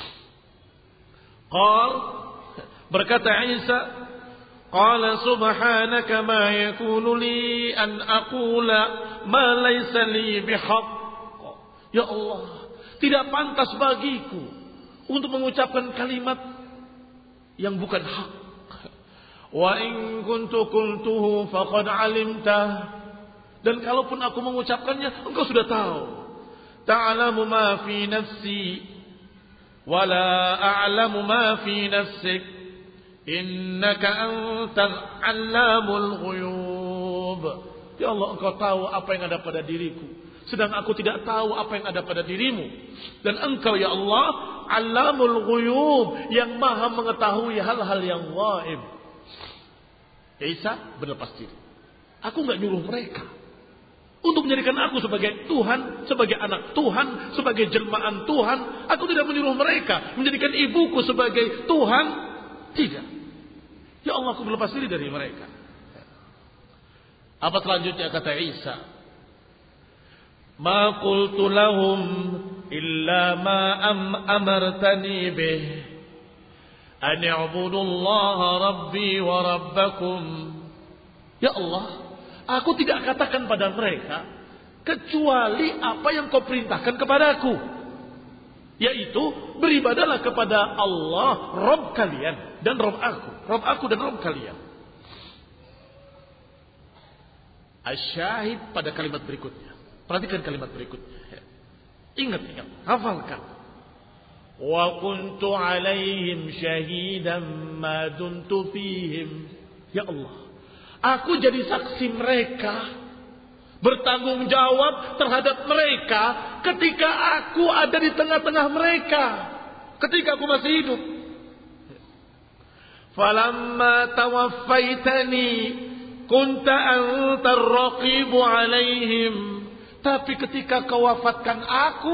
S1: Qal, berkata Isa, qala subhanaka ma yakunu li an aqula ma laysa li bihaq. Ya Allah, tidak pantas bagiku untuk mengucapkan kalimat yang bukan hak. Wa in kuntu qultuhu faqad alimtah, dan kalaupun aku mengucapkannya, engkau sudah tahu. Ta'lamu ma fi nafsi wa la a'lamu ma fi nafsik, innaka antal allamul ghuyub. Ya Allah, engkau tahu apa yang ada pada diriku, sedang aku tidak tahu apa yang ada pada dirimu. Dan engkau ya Allah allamul ghuyub, yang maha mengetahui hal-hal yang gaib. Isa berlepas diri. Aku enggak nyuruh mereka untuk menjadikan aku sebagai Tuhan, sebagai anak Tuhan, sebagai jelmaan Tuhan. Aku tidak menyuruh mereka menjadikan ibuku sebagai Tuhan. Tidak. Ya Allah, aku berlepas diri dari mereka. Apa selanjutnya kata Isa? Ma qultu lahum illa ma am amartani bih an i'budullaha rabbi wa rabbakum. Ya Allah, aku tidak katakan pada mereka kecuali apa yang kau perintahkan kepadaku, yaitu beribadalah kepada Allah Rabb kalian dan Rabb aku, Rabb aku dan Rabb kalian. Asyahid pada kalimat berikutnya. Perhatikan kalimat berikutnya. Ingat, ingat, hafalkan. Wa kuntu alaihim syahidan ma dumtu fihim. Ya Allah, aku jadi saksi mereka, bertanggung jawab terhadap mereka ketika aku ada di tengah-tengah mereka, ketika aku masih hidup. Falamma tawaffaitani kunta antar raqibu alaihim. Tapi ketika kau wafatkan aku,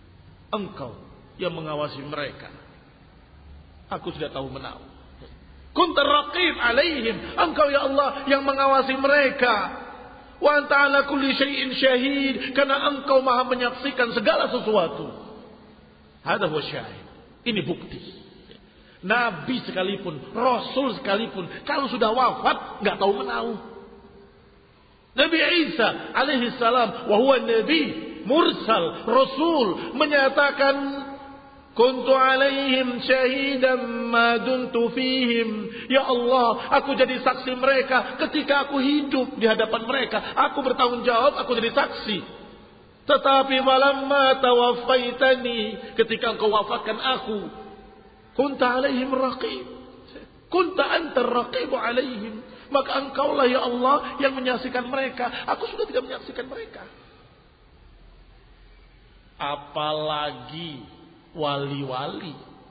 S1: engkau yang mengawasi mereka. Aku tidak tahu menahu. Kunta raqib alaihim. Engkau ya Allah yang mengawasi mereka. Wa anta ala kulli syai'in syahid. Karena engkau maha menyaksikan segala sesuatu. Hadha huwa syahid. Ini bukti. Nabi sekalipun, Rasul sekalipun, kalau sudah wafat, nggak tahu menahu. Nabi Isa alaihi salam, wa huwa nabi mursal, Rasul, menyatakan, kuntu alaihim syahidan ma dumtu fihim. Ya Allah, aku jadi saksi mereka ketika aku hidup di hadapan mereka. Aku bertanggung jawab, aku jadi saksi. Tetapi walamma tawaffaitani, ketika engkau wafatkan aku, kunta alaihim raqib. Kunta anta raqib alaihim. Maka engkaulah ya Allah yang menyaksikan mereka. Aku sudah tidak menyaksikan mereka. Apalagi wali-wali.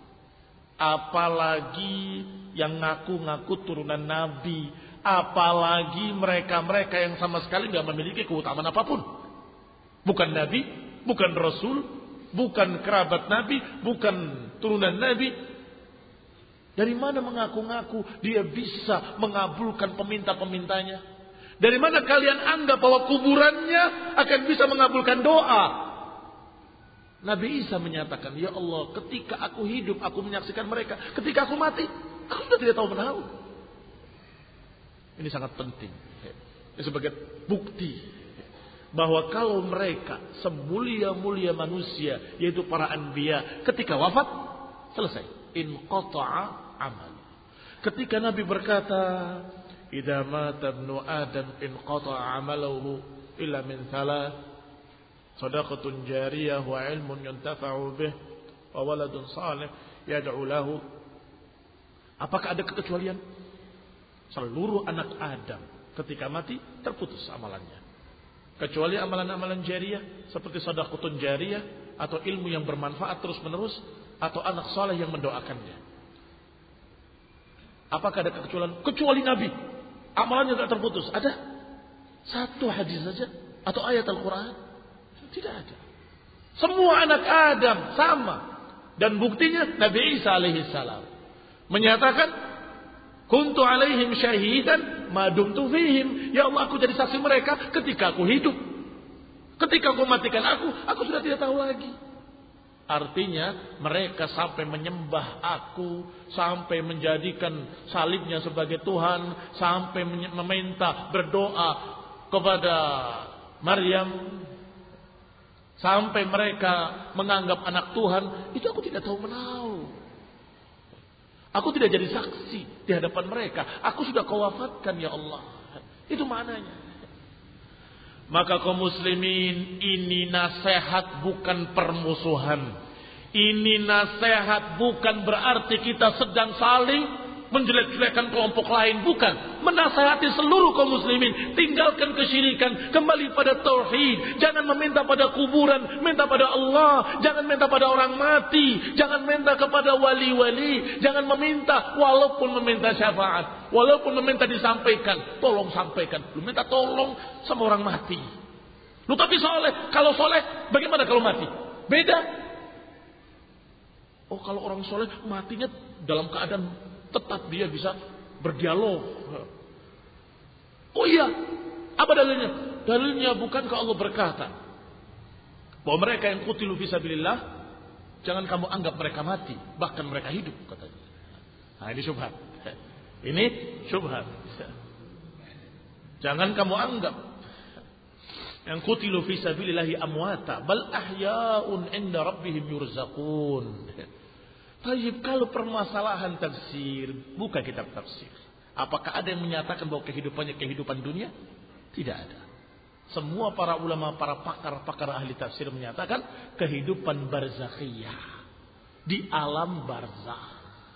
S1: Apalagi yang ngaku-ngaku turunan Nabi. Apalagi mereka-mereka yang sama sekali tidak memiliki keutamaan apapun. Bukan Nabi, bukan Rasul, bukan kerabat Nabi, bukan turunan Nabi. Dari mana mengaku-ngaku dia bisa mengabulkan peminta-pemintanya? Dari mana kalian anggap bahwa kuburannya akan bisa mengabulkan doa? Nabi Isa menyatakan, ya Allah, ketika aku hidup, aku menyaksikan mereka. Ketika aku mati, aku sudah tidak tahu menahu. Ini sangat penting. Ini sebagai bukti bahwa kalau mereka semulia-mulia manusia, yaitu para anbiya, ketika wafat, selesai. Inqata'a amal. Ketika Nabi berkata, idza mata ibnu Adam inqata'a amaluhu illa min thalath, sadaqatun jariyah wa ilmun yuntafa'u bih wa waladun salih yad'u lahu. Apakah ada kekecualian? Seluruh anak Adam ketika mati terputus amalannya. Kecuali amalan-amalan jariyah seperti sedekahun jariyah atau ilmu yang bermanfaat terus-menerus atau anak saleh yang mendoakannya. Apakah ada kekecualian? Kecuali Nabi, amalannya tidak terputus. Ada satu hadis saja atau ayat Al-Quran? Tidak ada. Semua anak Adam sama. Dan buktinya Nabi Isa alaihi salam menyatakan, kuntu alaihim syahidan ma dumtu fihim. Ya Allah, aku jadi saksi mereka ketika aku hidup. Ketika aku matikan aku, aku sudah tidak tahu lagi. Artinya mereka sampai menyembah aku, sampai menjadikan salibnya sebagai Tuhan, sampai meminta berdoa kepada Maryam, sampai mereka menganggap anak Tuhan. Itu aku tidak tahu menahu. Aku tidak jadi saksi di hadapan mereka. Aku sudah kau wafatkan ya Allah. Itu maknanya. Maka kaum muslimin, ini nasihat bukan permusuhan. Ini nasihat bukan berarti kita sedang saling menjelek-jelekkan kelompok lain. Bukan. Menasihati seluruh kaum muslimin. Tinggalkan kesyirikan. Kembali pada tauhid. Jangan meminta pada kuburan. Minta pada Allah. Jangan minta pada orang mati. Jangan minta kepada wali-wali. Jangan meminta walaupun meminta syafaat. Walaupun meminta disampaikan. Tolong sampaikan. Lu minta tolong sama orang mati. Lu tapi soleh. Kalau soleh bagaimana kalau mati? Beda. Oh kalau orang soleh matinya dalam keadaan tetap dia bisa berdialog. Oh iya, apa dalilnya? Dalilnya bukankah Allah berkata bahwa mereka yang qutilu fisabilillah, jangan kamu anggap mereka mati, bahkan mereka hidup, katanya. Nah ini syubhat. Ini syubhat. Jangan kamu anggap yang qutilu fisabilillahi amwata, bal ahya'un 'inda rabbihim yurzaqun. Tayyib, kalau permasalahan tafsir, buka kitab tafsir. Apakah ada yang menyatakan bahwa kehidupannya kehidupan dunia? Tidak ada. Semua para ulama, para pakar-pakar ahli tafsir menyatakan kehidupan barzakhiyah. Di alam barzakh.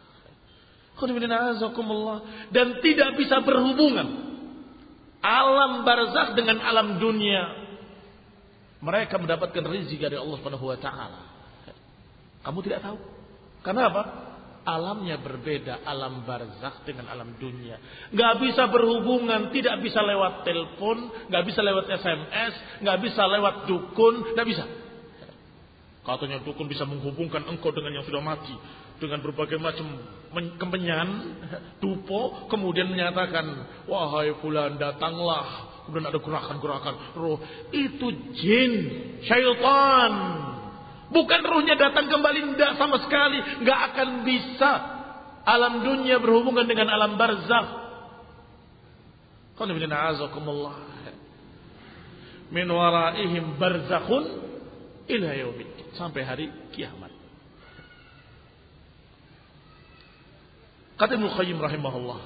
S1: Dan tidak bisa berhubungan alam barzakh dengan alam dunia. Mereka mendapatkan rezeki dari Allah Subhanahu wa taala. Kamu tidak tahu. Kenapa? Alamnya berbeda, alam barzakh dengan alam dunia. Gak bisa berhubungan, tidak bisa lewat telepon, gak bisa lewat S M S, gak bisa lewat dukun, gak bisa. Katanya dukun bisa menghubungkan engkau dengan yang sudah mati. dengan berbagai macam kemenyan, dupo, kemudian menyatakan, wahai fulan datanglah. Kemudian ada gerakan-gerakan roh. Itu jin, syaitan. Bukan rohnya datang kembali, tidak sama sekali. Nggak akan bisa alam dunia berhubungan dengan alam barzakh. Qul inna a'azakumullah. Min waraihim barzakhun ila yaumiddin, sampai hari kiamat. Kata Ibnu Qayyim rahimahullah,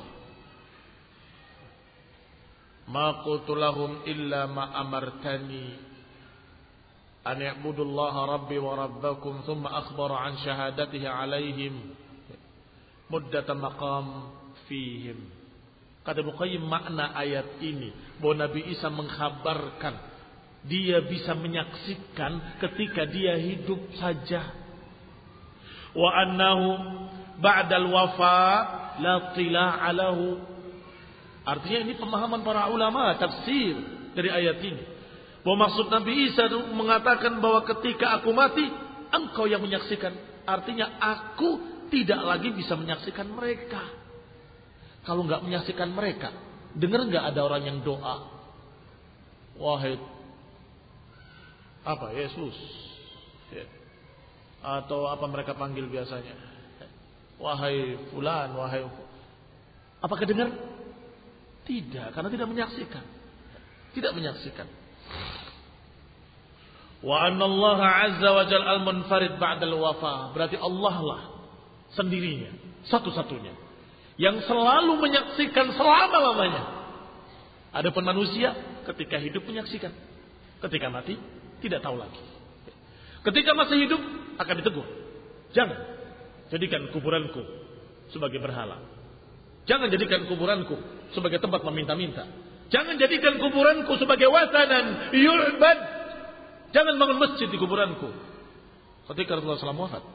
S1: ma qultu lahum illa ma amartani an ya'budullaha rabbi wa rabbakum thumma akhbara an syahadatihi alaihim muddata maqam fihim. Kata Ibnu Qayyim, makna ayat ini bahwa Nabi Isa mengkhabarkan dia bisa menyaksikan ketika dia hidup saja. Wa annahu ba'dal wafa la tila'a lahu. Artinya ini pemahaman para ulama tafsir dari ayat ini. Bahwa maksud Nabi Isa itu mengatakan bahwa ketika aku mati, engkau yang menyaksikan. Artinya aku tidak lagi bisa menyaksikan mereka. Kalau nggak menyaksikan mereka, dengar nggak ada orang yang doa, wahai apa Yesus, ya. Atau apa mereka panggil biasanya, wahai fulan, wahai, apakah dengar? Tidak, karena tidak menyaksikan, tidak menyaksikan. Wa anna Allah azza wa jalla al-munfarid ba'dal wafa, berarti Allah lah sendirinya, satu-satunya yang selalu menyaksikan selama-lamanya. Adapun manusia ketika hidup menyaksikan, ketika mati tidak tahu lagi. Ketika masih hidup akan ditegur, jangan jadikan kuburanku sebagai berhala. Jangan jadikan kuburanku sebagai tempat meminta-minta. Jangan jadikan kuburanku sebagai watanan yu'bad. Jangan bangun masjid di kuburanku. Ketika Rasulullah shallallahu alaihi wasallam wafat,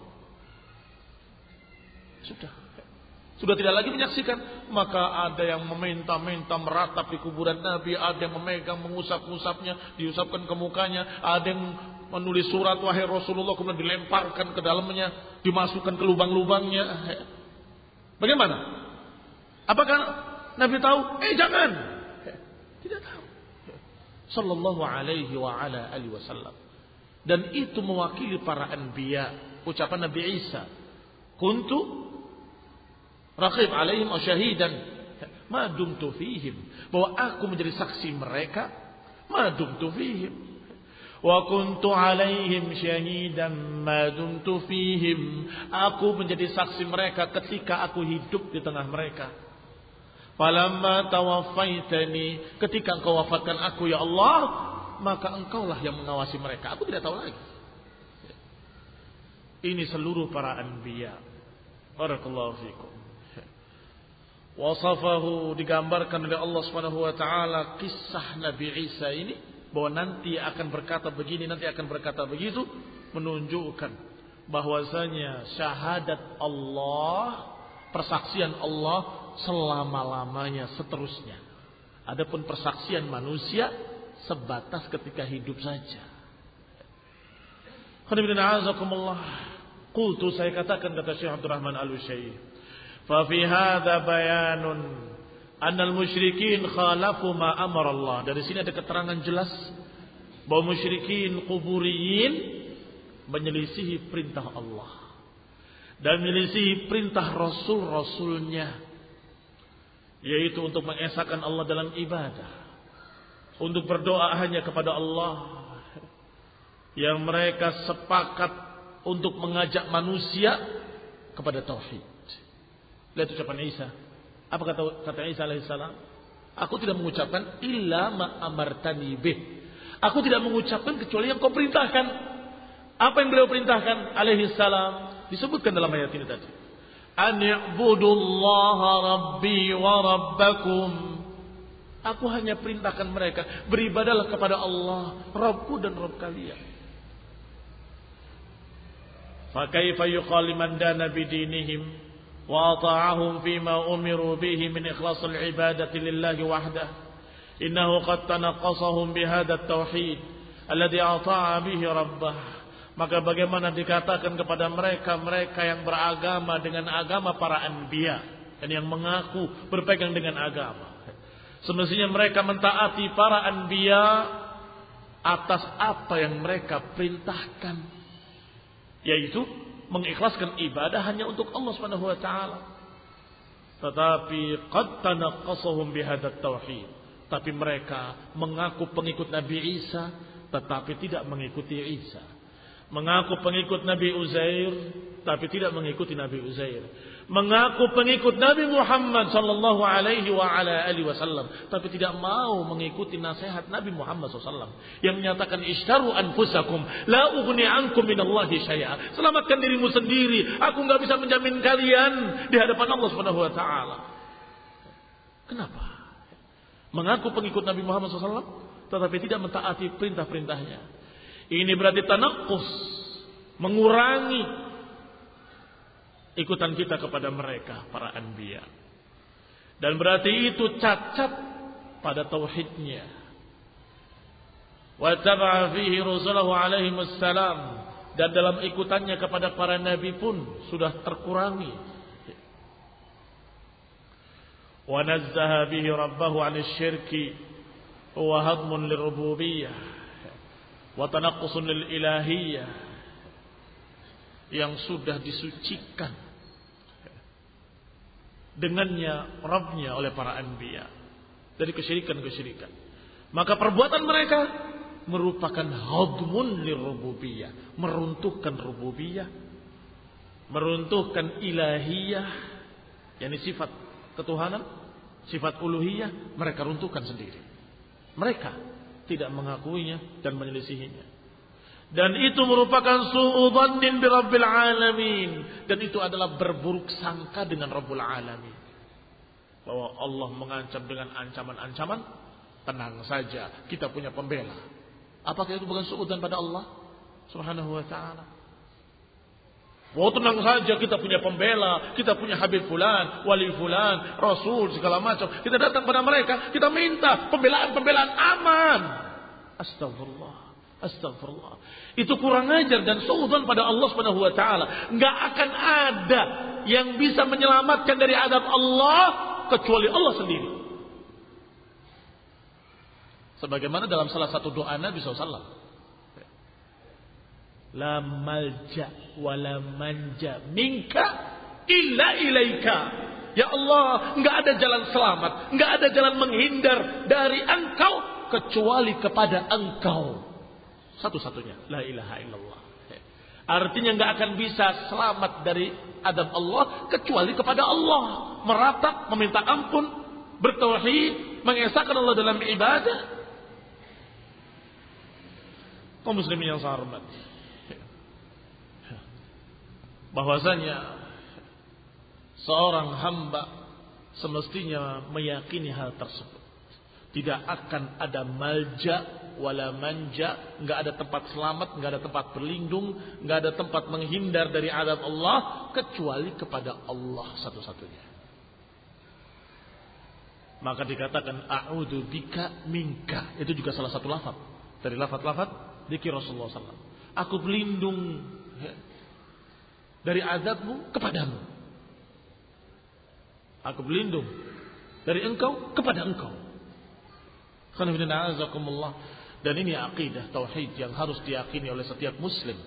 S1: sudah Sudah tidak lagi menyaksikan. Maka ada yang meminta-minta meratap di kuburan Nabi. Ada yang memegang, mengusap-usapnya, diusapkan ke mukanya. Ada yang menulis surat wahai Rasulullah, kemudian dilemparkan ke dalamnya, dimasukkan ke lubang-lubangnya. Bagaimana? Apakah Nabi tahu? Eh jangan. Tidak tahu. Sallallahu alaihi wa ala alihi wasallam. Dan itu mewakili para anbiya. Ucapan Nabi Isa, kuntu raqib alaihim aw syahidan ma dumtu fihim, bahwa aku menjadi saksi mereka ma dumtu fihim, wa kuntu alaihim syahidan ma dumtu fihim, aku menjadi saksi mereka ketika aku hidup di tengah mereka. Falamma tawaffaitani, ketika engkau wafatkan aku ya Allah, maka engkaulah yang mengawasi mereka, aku tidak tahu lagi. Ini seluruh para anbiya. Barakallahu fikum. Wasafahu, digambarkan oleh Allah Subhanahu wa taala kisah Nabi Isa ini, bahwa nanti akan berkata begini, nanti akan berkata begitu, menunjukkan bahwasanya syahadat Allah, persaksian Allah selama-lamanya, seterusnya. Adapun persaksian manusia sebatas ketika hidup saja. Qultu, saya katakan, kata Syekh Abdul Rahman Al-Utsaimin, ففي هذا بيان أن المشركين خالفوا ما أمر الله. Dari sini ada keterangan jelas bahwa musyrikin kuburiyin menyelisihi perintah Allah dan menyelisihi perintah Rasul-Rasulnya, yaitu untuk mengesahkan Allah dalam ibadah, untuk berdoa hanya kepada Allah, yang mereka sepakat untuk mengajak manusia kepada tauhid. Lihat ucapan Isa. Apa kata kata Isa alaihissalam? Aku tidak mengucapkan illa ma amartani bih. Aku tidak mengucapkan kecuali yang kau perintahkan. Apa yang beliau perintahkan alaihissalam? Disebutkan dalam ayat ini tadi. An ya'budullaha rabbi wa rabbakum. Aku hanya perintahkan mereka, beribadahlah kepada Allah, Rabbku dan Rabb kalian. Fa kaifa yuqal liman dana bidinihim وأطاعهم فيما أمروا به من إخلاص العبادة لله وحده إنه قد تنقصهم بهذا التوحيد الذي أطاع به ربه Maka bagaimana dikatakan kepada mereka-mereka yang beragama dengan agama para anbiya dan yang mengaku berpegang dengan agama. Semestinya mereka mentaati para anbiya atas apa yang mereka perintahkan, yaitu mengikhlaskan ibadah hanya untuk Allah Subhanahu wa taala. Tetapi qad tanaqqasuhum bihadat tauhid. Tapi mereka mengaku pengikut Nabi Isa tetapi tidak mengikuti Isa. Mengaku pengikut Nabi Uzair tapi tidak mengikuti Nabi Uzair. Mengaku pengikut Nabi Muhammad sallallahu alaihi wa ala alihi wasallam tapi tidak mau mengikuti nasihat Nabi Muhammad sallallahu alaihi wasallam yang menyatakan ishtaru anfusakum la ughni ankum minallahi syai'a. Selamatkan dirimu sendiri, aku enggak bisa menjamin kalian di hadapan Allah Subhanahu wa taala. Kenapa? Mengaku pengikut Nabi Muhammad sallallahu alaihi wasallam tetapi tidak mentaati perintah-perintahnya. Ini berarti tanaqqus, mengurangi ikutan kita kepada mereka para anbiya. Dan berarti itu cacat pada tauhidnya. Wa taba'a fihi rusulahu alaihi wassalam, dan dalam ikutannya kepada para nabi pun sudah terkurangi. Wa nazzaha bihi rabbahu 'anil syirki wa hadmun lirububiyyah wa tanaqqusun lil ilahiyyah, yang sudah disucikan dengannya Rabbnya oleh para anbiya dari kesyirikan-kesyirikan. Maka perbuatan mereka merupakan hadmun lirububiyah, meruntuhkan rububiyah, meruntuhkan ilahiyah, yakni sifat ketuhanan, sifat uluhiyah mereka runtuhkan sendiri. Mereka tidak mengakuinya dan menyelisihinya. Dan itu merupakan su'udhannin bi Rabbil Alamin. Dan itu adalah berburuk sangka dengan Rabbul Alamin. Bahwa Allah mengancam dengan ancaman-ancaman, tenang saja, kita punya pembela. Apakah itu bukan su'udhan pada Allah Subhanahu wa ta'ala? Wah, tenang saja, kita punya pembela, kita punya Habib fulan, wali fulan, rasul, segala macam. Kita datang pada mereka, kita minta pembelaan-pembelaan aman. Astagfirullah, astagfirullah. Itu kurang ajar dan suudzon pada Allah Subhanahu wa taala. Enggak akan ada yang bisa menyelamatkan dari azab Allah kecuali Allah sendiri. Sebagaimana dalam salah satu doa Nabi sallallahu alaihi wasallam, la malja wa la manja minka illa ilaika. Ya Allah, enggak ada jalan selamat, enggak ada jalan menghindar dari Engkau kecuali kepada Engkau. Satu-satunya, la ilaha illallah. Artinya enggak akan bisa selamat dari azab Allah kecuali kepada Allah. Meratap, meminta ampun, bertauhid, mengesahkan Allah dalam ibadah. Kaum muslimin yang saya hormati, bahwasanya seorang hamba semestinya meyakini hal tersebut. Tidak akan ada malja wala manja, enggak ada tempat selamat, enggak ada tempat berlindung, enggak ada tempat menghindar dari azab Allah kecuali kepada Allah satu-satunya. Maka dikatakan a'udzu bika minka, itu juga salah satu lafaz dari lafaz-lafaz zikir Rasulullah sallallahu alaihi wasallam. Aku berlindung dari azabmu kepadamu. Aku berlindung dari engkau kepada engkau. Dan ini akidah tauhid yang harus diyakini oleh setiap muslim.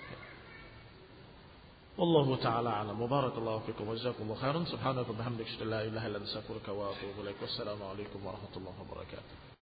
S1: Wallahu ta'ala a'lam. Barakallahu fikum wa jazakumullahu khairan. Subhanaka wa bihamdika, la ilaha illa anta, astaghfiruka wa atubu ilaik. Wassalamu alaikum warahmatullahi wabarakatuh.